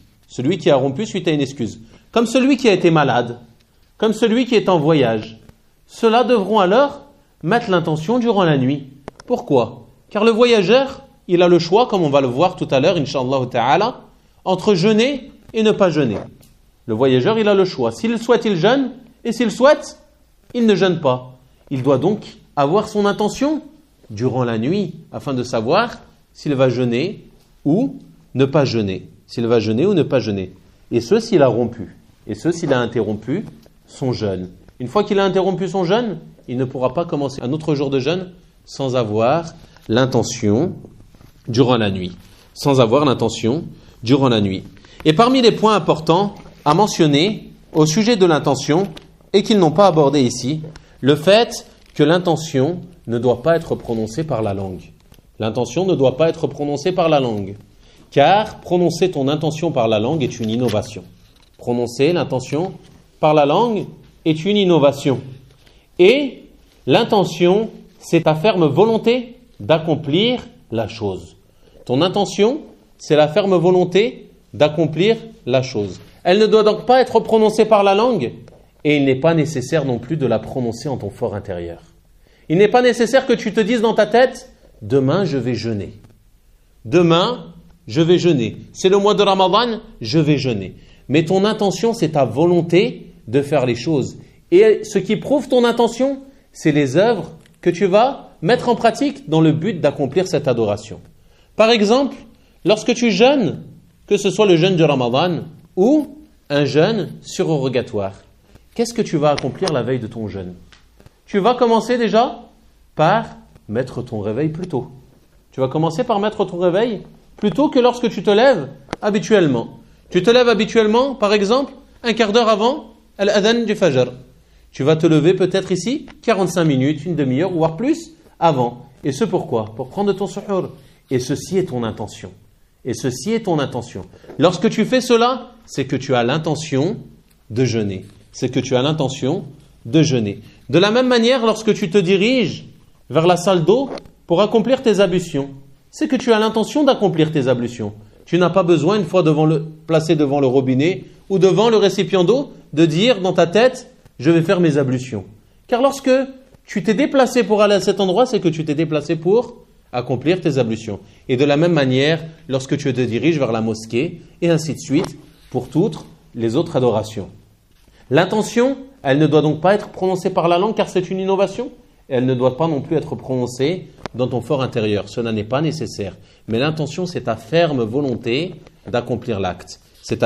Comme celui qui a été malade, comme celui qui est en voyage. Ceux-là devront alors mettre l'intention durant la nuit. Pourquoi? Car le voyageur, il a le choix, comme on va le voir tout à l'heure, Inch'Allah Ta'ala, entre jeûner et ne pas jeûner. Le voyageur, il a le choix. S'il souhaite, il jeûne, et s'il souhaite, il ne jeûne pas. Il doit donc avoir son intention durant la nuit, afin de savoir s'il va jeûner ou ne pas jeûner. Et ce, s'il a rompu. Et ce, s'il a interrompu son jeûne. Une fois qu'il a interrompu son jeûne, il ne pourra pas commencer un autre jour de jeûne sans avoir l'intention durant la nuit. Et parmi les points importants à mentionner au sujet de l'intention, et qu'ils n'ont pas abordé ici, le fait que l'intention ne doit pas être prononcée par la langue. Car prononcer ton intention par la langue est une innovation. Et l'intention, c'est ta ferme volonté d'accomplir la chose. Ton intention, c'est la ferme volonté d'accomplir la chose. Elle ne doit donc pas être prononcée par la langue, et il n'est pas nécessaire non plus de la prononcer en ton fort intérieur. Il n'est pas nécessaire que tu te dises dans ta tête, demain je vais jeûner. C'est le mois de Ramadan, je vais jeûner. Mais ton intention, c'est ta volonté de faire les choses. Et ce qui prouve ton intention, c'est les œuvres que tu vas mettre en pratique dans le but d'accomplir cette adoration. Par exemple, lorsque tu jeûnes, que ce soit le jeûne du Ramadan ou un jeûne surrogatoire, qu'est-ce que tu vas accomplir la veille de ton jeûne? Tu vas commencer déjà par mettre ton réveil plus tôt. Plus tôt que lorsque tu te lèves habituellement. Tu te lèves habituellement, par exemple, un quart d'heure avant l'adhan du Fajr. Tu vas te lever peut-être ici 45 minutes, une demi-heure, voire plus, avant. Et ce pourquoi? Pour prendre ton suhour. Et ceci est ton intention. Lorsque tu fais cela, c'est que tu as l'intention de jeûner. De la même manière, lorsque tu te diriges vers la salle d'eau pour accomplir tes ablutions, c'est que tu as l'intention d'accomplir tes ablutions. Tu n'as pas besoin, une fois placé devant le robinet ou devant le récipient d'eau, de dire dans ta tête, je vais faire mes ablutions. Car lorsque tu t'es déplacé pour aller à cet endroit, c'est que tu t'es déplacé pour accomplir tes ablutions. Et de la même manière, lorsque tu te diriges vers la mosquée, et ainsi de suite, pour toutes les autres adorations. L'intention, elle ne doit donc pas être prononcée par la langue, car c'est une innovation. Et elle ne doit pas non plus être prononcée dans ton fort intérieur. Cela n'est pas nécessaire. Mais l'intention, c'est ta ferme volonté d'accomplir l'acte.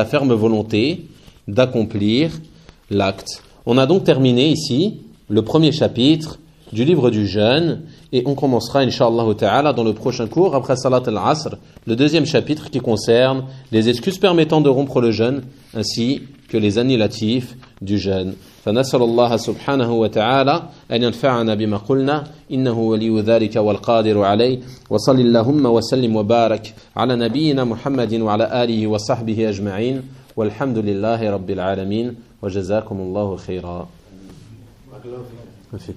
On a donc terminé ici le premier chapitre du livre du jeûne, et on commencera, Inch'Allah Ta'ala, dans le prochain cours, après Salat al-Asr, le deuxième chapitre qui concerne les excuses permettant de rompre le jeûne, ainsi que les annulatifs du jeûne. فنسأل الله سبحانه وتعالى أن ينفعنا بما قلنا إنه ولي ذلك والقادر عليه وصل اللهم وسلم وبارك على نبينا محمد وعلى آله وصحبه أجمعين والحمد لله رب العالمين وجزاكم الله خيرا.